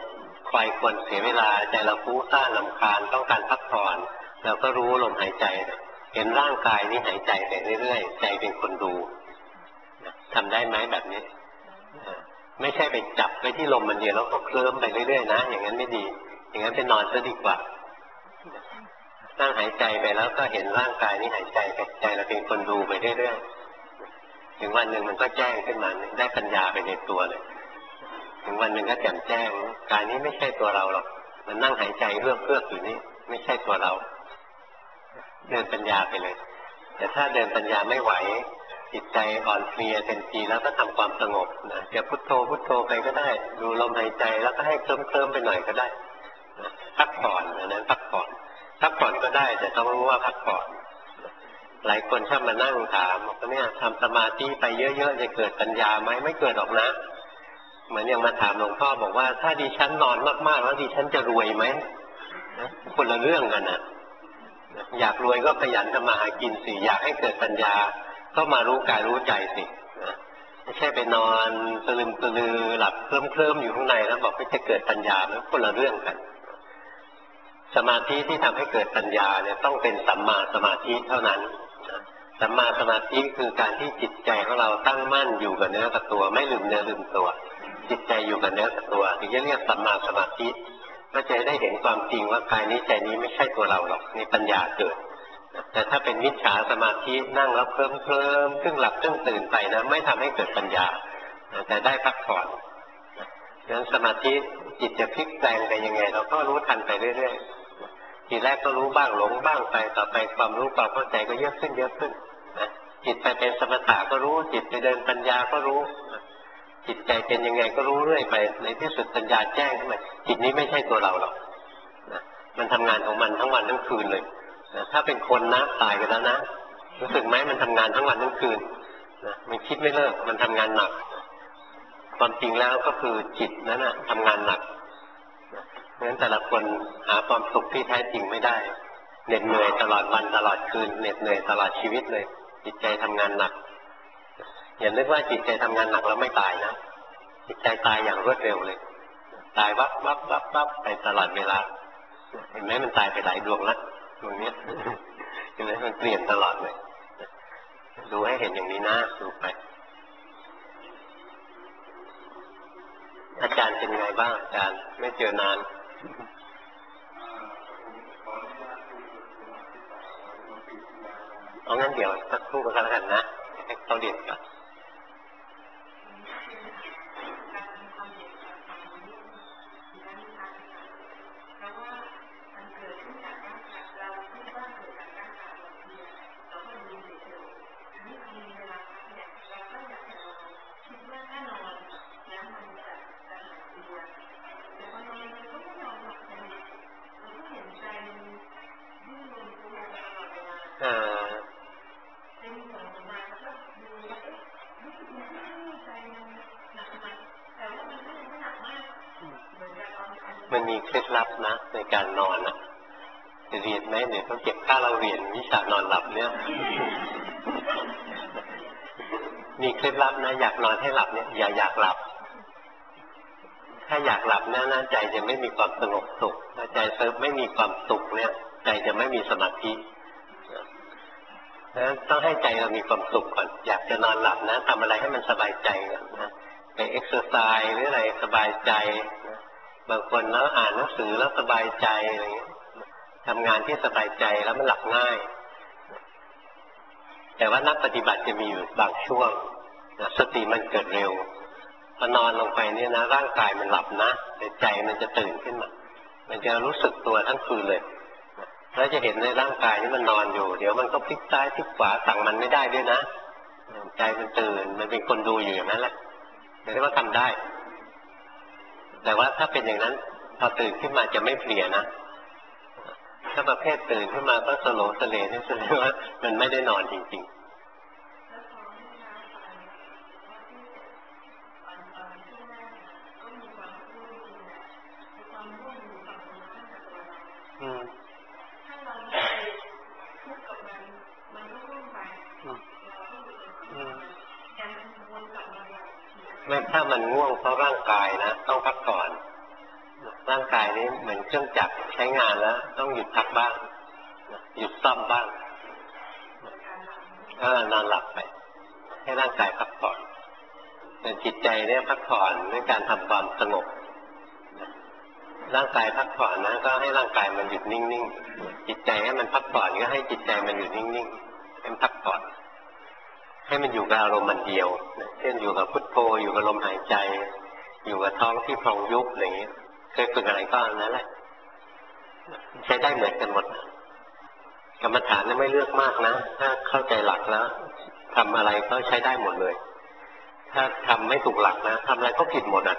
ปล่อยควรเสียเวลาใจเราฟุ้งซ่านรำคาญต้องการพักผ่อนเราก็รู้ลมหายใจเห็นร่างกายนี้หายใจไปเรื่อยๆใจเป็นคนดูทำได้ไหมแบบนี้ไม่ใช่ไปจับไปที่ลมมันเดียวแล้วก็เคลิ้มไปเรื่อยๆนะอย่างนั้นไม่ดีอย่างนั้นไปนอนซะดีกว่านั่งหายใจไปแล้วก็เห็นร่างกายนี้หายใจไปใจเราเป็นคนดูไปเรื่อยๆถึงวันหนึ่งมันก็แจ้งขึ้นมาได้ปัญญาไปในตัวเลยถึงวันหนึ่งก็แจ่มแจ้งกายนี้ไม่ใช่ตัวเราหรอกมันนั่งหายใจเพื่ออยู่นี่ไม่ใช่ตัวเราเดินปัญญาไปเลยแต่ถ้าเดินปัญญาไม่ไหวจิตใจอ่อนเพลียเต็มทีแล้วก็ทำความสงบนะจะพุทโธพุทโธไปก็ได้ดูลมหายใจแล้วก็ให้เคลิ้มไปหน่อยก็ได้พักผ่อนนั้นพักผ่อนก็ได้แต่ต้องรู้ว่าพักผ่อนหลายคนชอบมานั่งถามว่าเนี่ยทำสมาธิไปเยอะๆจะเกิดปัญญาไหมไม่เกิดหรอกนะเหมือนอย่างมาถามหลวงพ่อบอกว่าถ้าดิฉันนอนมากๆแล้วดิฉันจะรวยไหมคนละเรื่องกันนะอยากรวยก็ขยันทำมาหากินสิอยากให้เกิดปัญญาก็มารู้กายรู้ใจสิไม่ใช่ไปนอนสลึมสลือหลับเคลิ้มอยู่ข้างในแล้วบอกว่าจะเกิดปัญญามันคนละเรื่องกันสมาธิที่ทำให้เกิดปัญญาเนี่ยต้องเป็นสัมมาสมาธิเท่านั้นสัมมาสมาธิคือการที่จิตใจของเราตั้งมั่นอยู่กับเนื้อกับตัวไม่ลืมเนื้อลืมตัวจิตใจอยู่กับเนื้อกับตัวถึงจะเรียกสัมมาสมาธิก็จะได้เห็นความจริงว่ากายนี้ใจนี้ไม่ใช่ตัวเราหรอกนี่ปัญญาเกิดแต่ถ้าเป็นมิจฉาสมาธินั่งแล้วเคลิ้มครึ่งหลับครึ่งตื่นไปนะไม่ทำให้เกิดปัญญาแต่ได้พักผ่อนดังนั้นสมาธิจิตจะพลิกแปลงไปยังไงเราก็รู้ทันไปเรื่อยๆทีแรกก็รู้บ้างหลงบ้างไปต่อไปความรู้ความเข้าใจก็เยอะขึ้นนะจิตไปเป็นสมถะก็รู้จิตไปเดินปัญญาก็รู้จิตใจเป็นยังไงก็รู้เรื่อยไปในที่สุดปัญญาแจ้งขึ้นมาจิตนี้ไม่ใช่ตัวเราหรอกนะมันทำงานของมันทั้งวันทั้งคืนเลยนะถ้าเป็นคนนะตายกันแล้วนะรู้สึกไหมมันทำงานทั้งวันทั้งคืนนะมันคิดไม่เลิกมันทำงานหนักความจริงแล้วก็คือจิตนั้นนะทำงานหนักเพราะฉะนั้นแต่ละคนหาความสุขที่แท้จริงไม่ได้เหน็ดเหนื่อยตลอดวันตลอดคืนเหน็ดเหนื่อยตลอดชีวิตเลยจิตใจทำงานหนักอย่านึกว่าจิตใจทำงานหนักแล้วไม่ตายนะจิตใจตายอย่างรวดเร็วเลยตายวับไปตลอดเวลาเห็นไหมมันตายไปหลายดวงแล้วดวงนี้เห็นไหมมันเปลี่ยนตลอดเลยดูให้เห็นอย่างนี้นะดูไปอาจารย์เป็นไงบ้างอาจารย์ไม่เจอนานเอางั้นเดี๋ยวสักครู่ก็แล้วกันนะให้เขาเรียนก่อนมันมีเคล็ดลับนะในการนอนนะจะเรียนไหมเดี๋ยวต้องเก็บค่าเราเรียนวิชานอนหลับเนี่ยมีเคล็ดลับนะอยากนอนให้หลับเนี่ยอย่าอยากหลับถ้าอยากหลับนะใจจะไม่มีความสงบสุขถ้าใจไม่มีความสุขเนี่ยใจจะไม่มีสมาธิต้องให้ใจเรามีความสุขก่อนอยากจะนอนหลับนะทำอะไรให้มันสบายใจก่อนนะไปเอ็กซ์เซอร์ไซส์หรืออะไรสบายใจบางคนแล้วอ่านหนังสือแล้วสบายใจอะไรเงี้ยทำงานที่สบายใจแล้วมันหลับง่ายแต่ว่านักปฏิบัติจะมีอยู่บางช่วงสติมันเกิดเร็วพอนอนลงไปเนี่ยนะร่างกายมันหลับนะแต่ใจมันจะตื่นขึ้นมามันจะรู้สึกตัวทั้งคืนเลยแล้วจะเห็นในร่างกายที่มันนอนอยู่เดี๋ยวมันก็พลิกซ้ายพลิกขวาสั่งมันไม่ได้ด้วยนะใจมันตื่นมันเป็นคนดูอยู่อย่างนั้นแหละเรียกว่าทำได้แต่ว่าถ้าเป็นอย่างนั้นพอตื่นขึ้นมาจะไม่เพลียนะถ้าประเภทตื่นขึ้นมาก็สโลว์สเลนี่แสดงว่ามันไม่ได้นอนจริงๆไม่ถ้ามันง่วงเพราะร่างกายนะต้องพักผ่อนร่างกายนี้เหมือนเครื่องจักรใช้งานแล้วต้องหยุดพักบ้างหยุดซ่อมบ้างนอนหลับไปให้ร่างกายพักผ่อนแต่จิตใจเนี่ยพักผ่อนด้วยการทำความสงบร่างกายพักผ่อนนะก็ให้ร่างกายมันหยุดนิ่งๆจิตใจให้มันพักผ่อนก็ให้จิตใจมันหยุดนิ่งๆให้มันพักผ่อนให้มันอยู่กับอารมณ์มันเดียวเช่นอยู่กับพุทโธอยู่กับลมหายใจอยู่กับท้องที่พองยุบอะไรอย่างเงี้ยเคยฝึกอะไรก็อันนั้นแหละใช้ได้เหมือนกันหมดกรรมฐานไม่เลือกมากนะถ้าเข้าใจหลักแล้วทำอะไรก็ใช้ได้หมดเลยถ้าทำไม่ถูกหลักนะทำอะไรก็ผิดหมดอ่ะ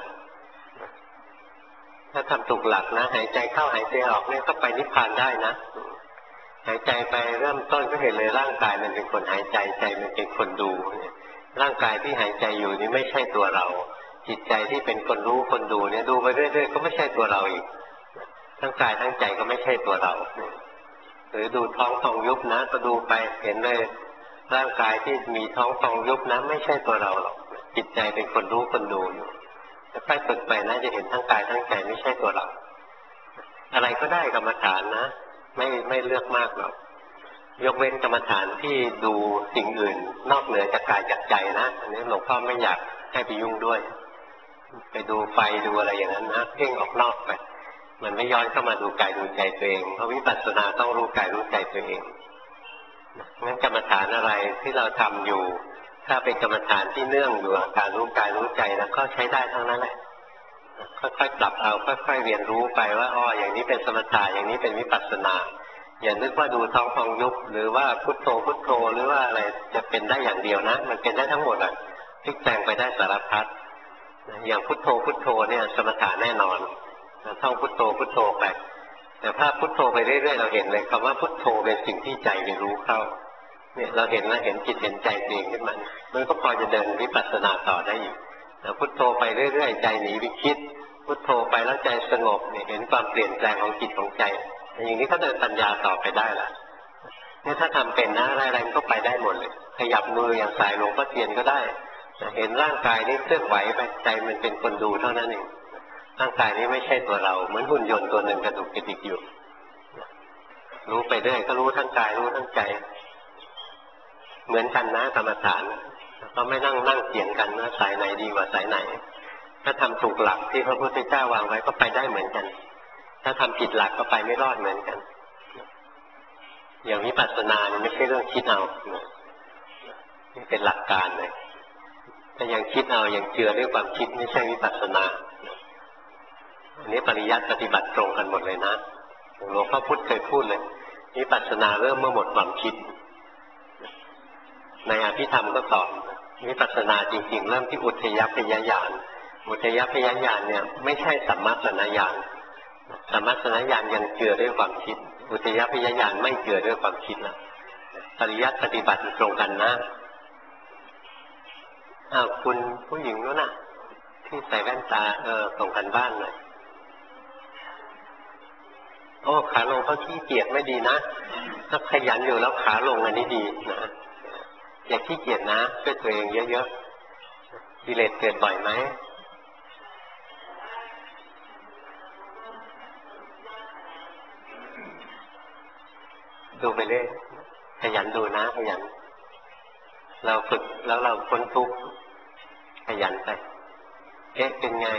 ถ้าทำถูกหลักนะหายใจเข้าหายใจออกเนี่ยก็ไปนิพพานได้นะหายใจไปเริ่มต้นก็เห็นเลยร่างกายมันเป็นคนหายใจใจมันเป็นคนดูร่างกายที่หายใจอยู่นี่ไม่ใช่ตัวเราจิตใจที่เป็นคนรู้คนดูเนี่ยดูไปเรื่อยๆก็ไม่ใช่ตัวเราอีกทั้งกายทั้งใจก็ไม่ใช่ตัวเราหรือดูท้องพองยุบนะก็ดูไปเห็นเลยร่างกายที่มีท้องพองยุบนะไม่ใช่ตัวเราหรอกจิตใจเป็นคนรู้คนดูอยู่ค่อยๆฝึกไปนะจะเห็นทั้งกายทั้งใจไม่ใช่ตัวเราอะไรก็ได้กรรมฐานนะไม่เลือกมากหรอกยกเว้นกรรมฐานที่ดูสิ่งอื่นนอกเหนือจากกายจากใจนะอันนี้หลวงพ่อไม่อยากให้ไปยุ่งด้วยไปดูไฟดูอะไรอย่างนั้นนะเพ่งออกนอกไปมันไม่ย้อนเข้ามาดูกายดูใจตัวเองเพราะวิปัสสนาต้องรู้กายรู้ใจตัวเองงั้นกรรมฐานอะไรที่เราทำอยู่ถ้าเป็นกรรมฐานที่เนื่องอยู่กับการรู้กายรู้ใจแล้วก็ใช้ได้ทั้งนั้นแหละค่อยๆปรับเอาค่อยๆเรียนรู้ไปว่าอ๋ออย่างนี้เป็นสมถะอย่างนี้เป็นวิปัสสนาอย่านึกว่าดูท้องพองยุบหรือว่าพุทโธพุทโธหรือว่าอะไรจะเป็นได้อย่างเดียวนะมันเป็นได้ทั้งหมดอ่ะพลิกแปลงไปได้สารพัดอย่างพุทโธพุทโธเนี่ยสมถะแน่นอนท่องพุทโธพุทโธไปแต่ถ้าพุทโธไปเรื่อยๆเราเห็นเลยคำว่าพุทโธเป็นสิ่งที่ใจไปรู้เข้าเนี่ยเราเห็นแล้วเห็นจิตเห็นใจเองขึ้นมามันก็พอจะเดินวิปัสสนาต่อได้อยู่พุทโธไปเรื่อยๆใจหนีไปคิดพุทโธไปแล้วใจสงบเนี่ยเห็นความเปลี่ยนแปลงของจิตของใจอย่างนี้ก็เดินปัญญาต่อไปได้ละเนี่ยถ้าทำเป็นนะอะไรๆก็ไปได้หมดเลยขยับมืออย่างสายหลวงพ่อเทียนก็ได้เห็นร่างกายนี้เคลื่อนไหวไปใจมันเป็นคนดูเท่านั้นเองร่างกายนี้ไม่ใช่ตัวเราเหมือนหุ่นยนต์ตัวหนึ่งกระดุกกระดิกอยู่รู้ไปเรื่อยก็รู้ทั้งกายรู้ทั้งใจเหมือนกันนะกรรมฐานก็ไม่นั่งเถียงกันว่าสายไหนดีกว่าสายไหนถ้าทำถูกหลักที่พระพุทธเจ้าวางไว้ก็ไปได้เหมือนกันถ้าทำผิดหลักก็ไปไม่รอดเหมือนกันอย่างวิปัสสนาเนี่ยไม่ใช่เรื่องคิดเอานี่เป็นหลักการเลยถ้ายังคิดเอายังเจือด้วยความคิดไม่ใช่วิปัสสนาอันนี้ปริยัติปฏิบัติตรงกันหมดเลยนะหลวงพ่อพุธเคยพูดเลยวิปัสสนาเริ่มเมื่อหมดความคิดในอภิธรรมก็สอนวิปัสสนาจริงๆเริ่มที่อุทยพยญาณอุทยพยญาณเนี่ยไม่ใช่สัมมัสสนญาณสัมมัสสนญาณยังเจือด้วยความคิดอุทยพยญาณไม่เจือด้วยความคิดแล้วปริยัติปฏิบัติตรงกันนะคุณผู้หญิงนู้นน่ะที่ใส่แว่นตาส่งกันบ้านหน่อยโอ้ขาลงเขาขี้เกียจไม่ดีนะถ้าขยันอยู่แล้วขาลงอันนี้ดีนะอย่าขี้เกียจนะช่วยตัวเองเยอะๆกิเลสเกิดบ่อยไหมดูไปเรื่อยขยันดูนะขยันเราฝึกแล้วเราพ้นทุกข์ขยันไปเป็นไง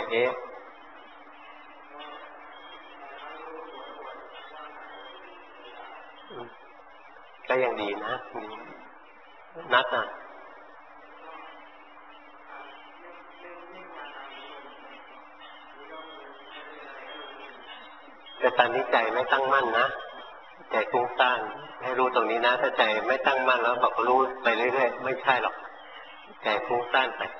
ก็ยังดีนะนัดนะแต่ตอนนี้ใจไม่ตั้งมั่นนะใจฟุ้งซ่านให้รู้ตรงนี้นะถ้าใจไม่ตั้งมั่นแล้วบอกรู้ไปเรื่อยๆไม่ใช่หรอกใจฟุ้งซ่านไป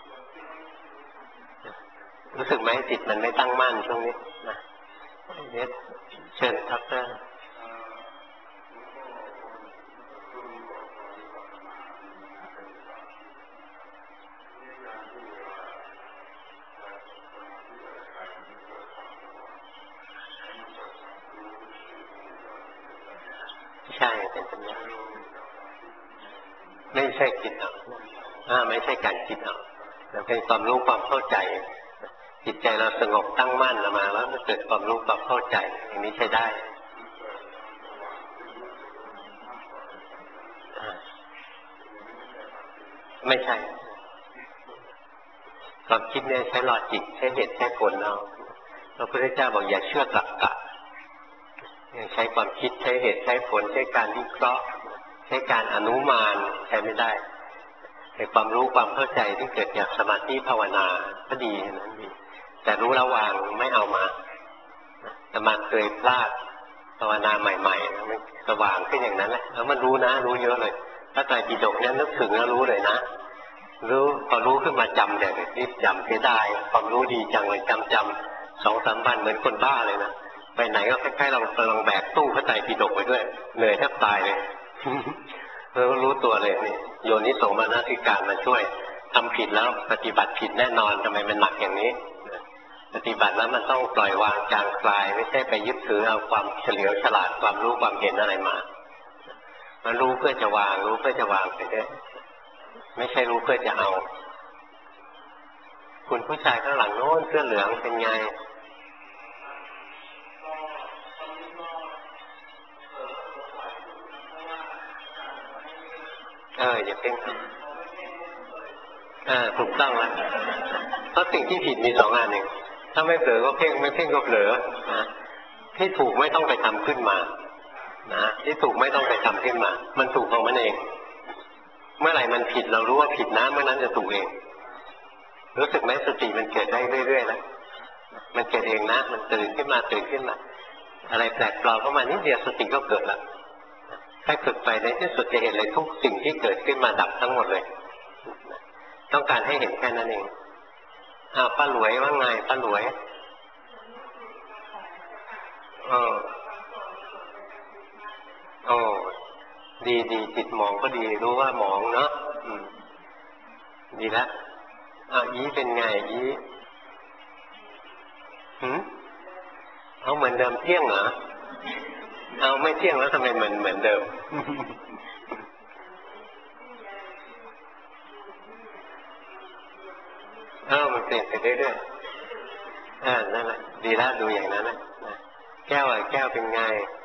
รู้สึกไหมจิตมันไม่ตั้งมั่นช่วงนี้นะเนี่ยเชิญครับเตอร์ใช่เป็นปัญญาไม่ใช่คิดเอาไม่ใช่การคิดเอาแต่เป็นความรู้ความเข้าใจจิตใจเราสงบตั้งมั่นออกมาแล้วมันเกิดความรู้ความเข้าใจอย่างนี้ใช้ได้ไม่ใช่ความคิดเนี่ยใช้ลอจิกใช้เหตุใช้ผลเอาพระพุทธเจ้าบอกอย่าเชื่อตรรกะใช้ความคิดใช้เหตุใช้ผลใช้การวิเคราะห์ใช้การอนุมานใช้ไม่ได้แต่ความรู้ความเข้าใจที่เกิดจากสมาธิภาวนาก็ดีนะดีแต่รู้ระวางไม่เอามาแต่มาเคยพลาดภาวนาใหม่ๆมันสว่างขึ้นอย่างนั้นแหละแล้วมันรู้นะรู้เยอะเลยถ้าไตรปิฎกเนี่ยนึกถึงแล้วรู้เลยนะรู้พอรู้ขึ้นมาจำเนี่ยรีบจำเสียดายความรู้ดีจังเลยจำ2-3 วันเหมือนคนบ้าเลยนะไปไหนก็คล้ายๆเรากำลังแบกตู้พระไตรปิฎกไปด้วยเหนื่อยแทบตายเลยแล้วรู้ตัวเลยนี่โยนิโสมนสิการมาช่วยทำผิดแล้วปฏิบัติผิดแน่นอนทำไมมันหนักอย่างนี้ปฏิบัติแล้วมันต้องปล่อยวางจางคลายไม่ใช่ไปยึดถือเอาความเฉลียวฉลาดความรู้ความเห็นอะไรมามันรู้เพื่อจะวางรู้เพื่อจะวางไปด้วยไม่ใช่รู้เพื่อจะเอาคุณผู้ชายข้างหลังโน้นเสื้อเหลืองเป็นไงอย่าเพ่งถูกต้องแล้วเพราะสิ่งที่ผิดมี2 อันเองถ้าไม่เผลอก็เพ่งไม่เพ่งก็เผลอนะที่ถูกไม่ต้องไปทำขึ้นมานะที่ถูกไม่ต้องไปทำขึ้นมามันถูกของมันเองเมื่อไหร่มันผิดเรารู้ว่าผิดนะเมื่อนั้นจะถูกเองรู้สึกไหมสติมันเกิดได้เรื่อยๆแล้วมันเกิดเองนะมันตื่นขึ้นมาอะไรแปลกปลอมเข้ามานิดเดียวสติก็เกิดแล้วถ้าฝึกไปในที่สุดจะเห็นเลยทุกสิ่งที่เกิดขึ้นมาดับทั้งหมดเลยต้องการให้เห็นแค่นั้นเองป้าหลวยว่าไงป้าหลวยดีจิตหมองก็ดีรู้ว่าหมองเนาะดีแล้วยี้เป็นไงยี้เอาเหมือนเดิมเที่ยงเหรอเอาไม่เที่ยงแล้วทำไมเหมือนเดิมมันเปลี่ยนไปเรื่อยๆนั่นแหละดีแล้วดูอย่างนั้นนะแก้วเป็นไง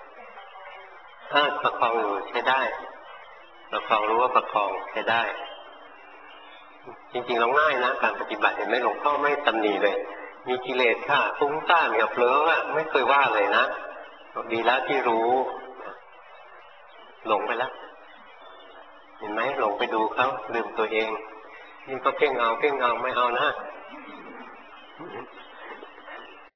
ประคองอยู่ใช้ได้ประคองรู้ว่าประคองใช้ได้จริงๆเราง่ายนะการปฏิบัติเห็นไหมหลวงพ่อไม่ตำหนิเลยมีกิเลสค่ะฟุ้งซ่านกับเผลอไม่เคยว่าเลยนะดีแล้วที่รู้หลงไปแล้วเห็นไหมหลงไปดูเขาลืมตัวเองนี่ก็เพ่งเอาไม่เอานะ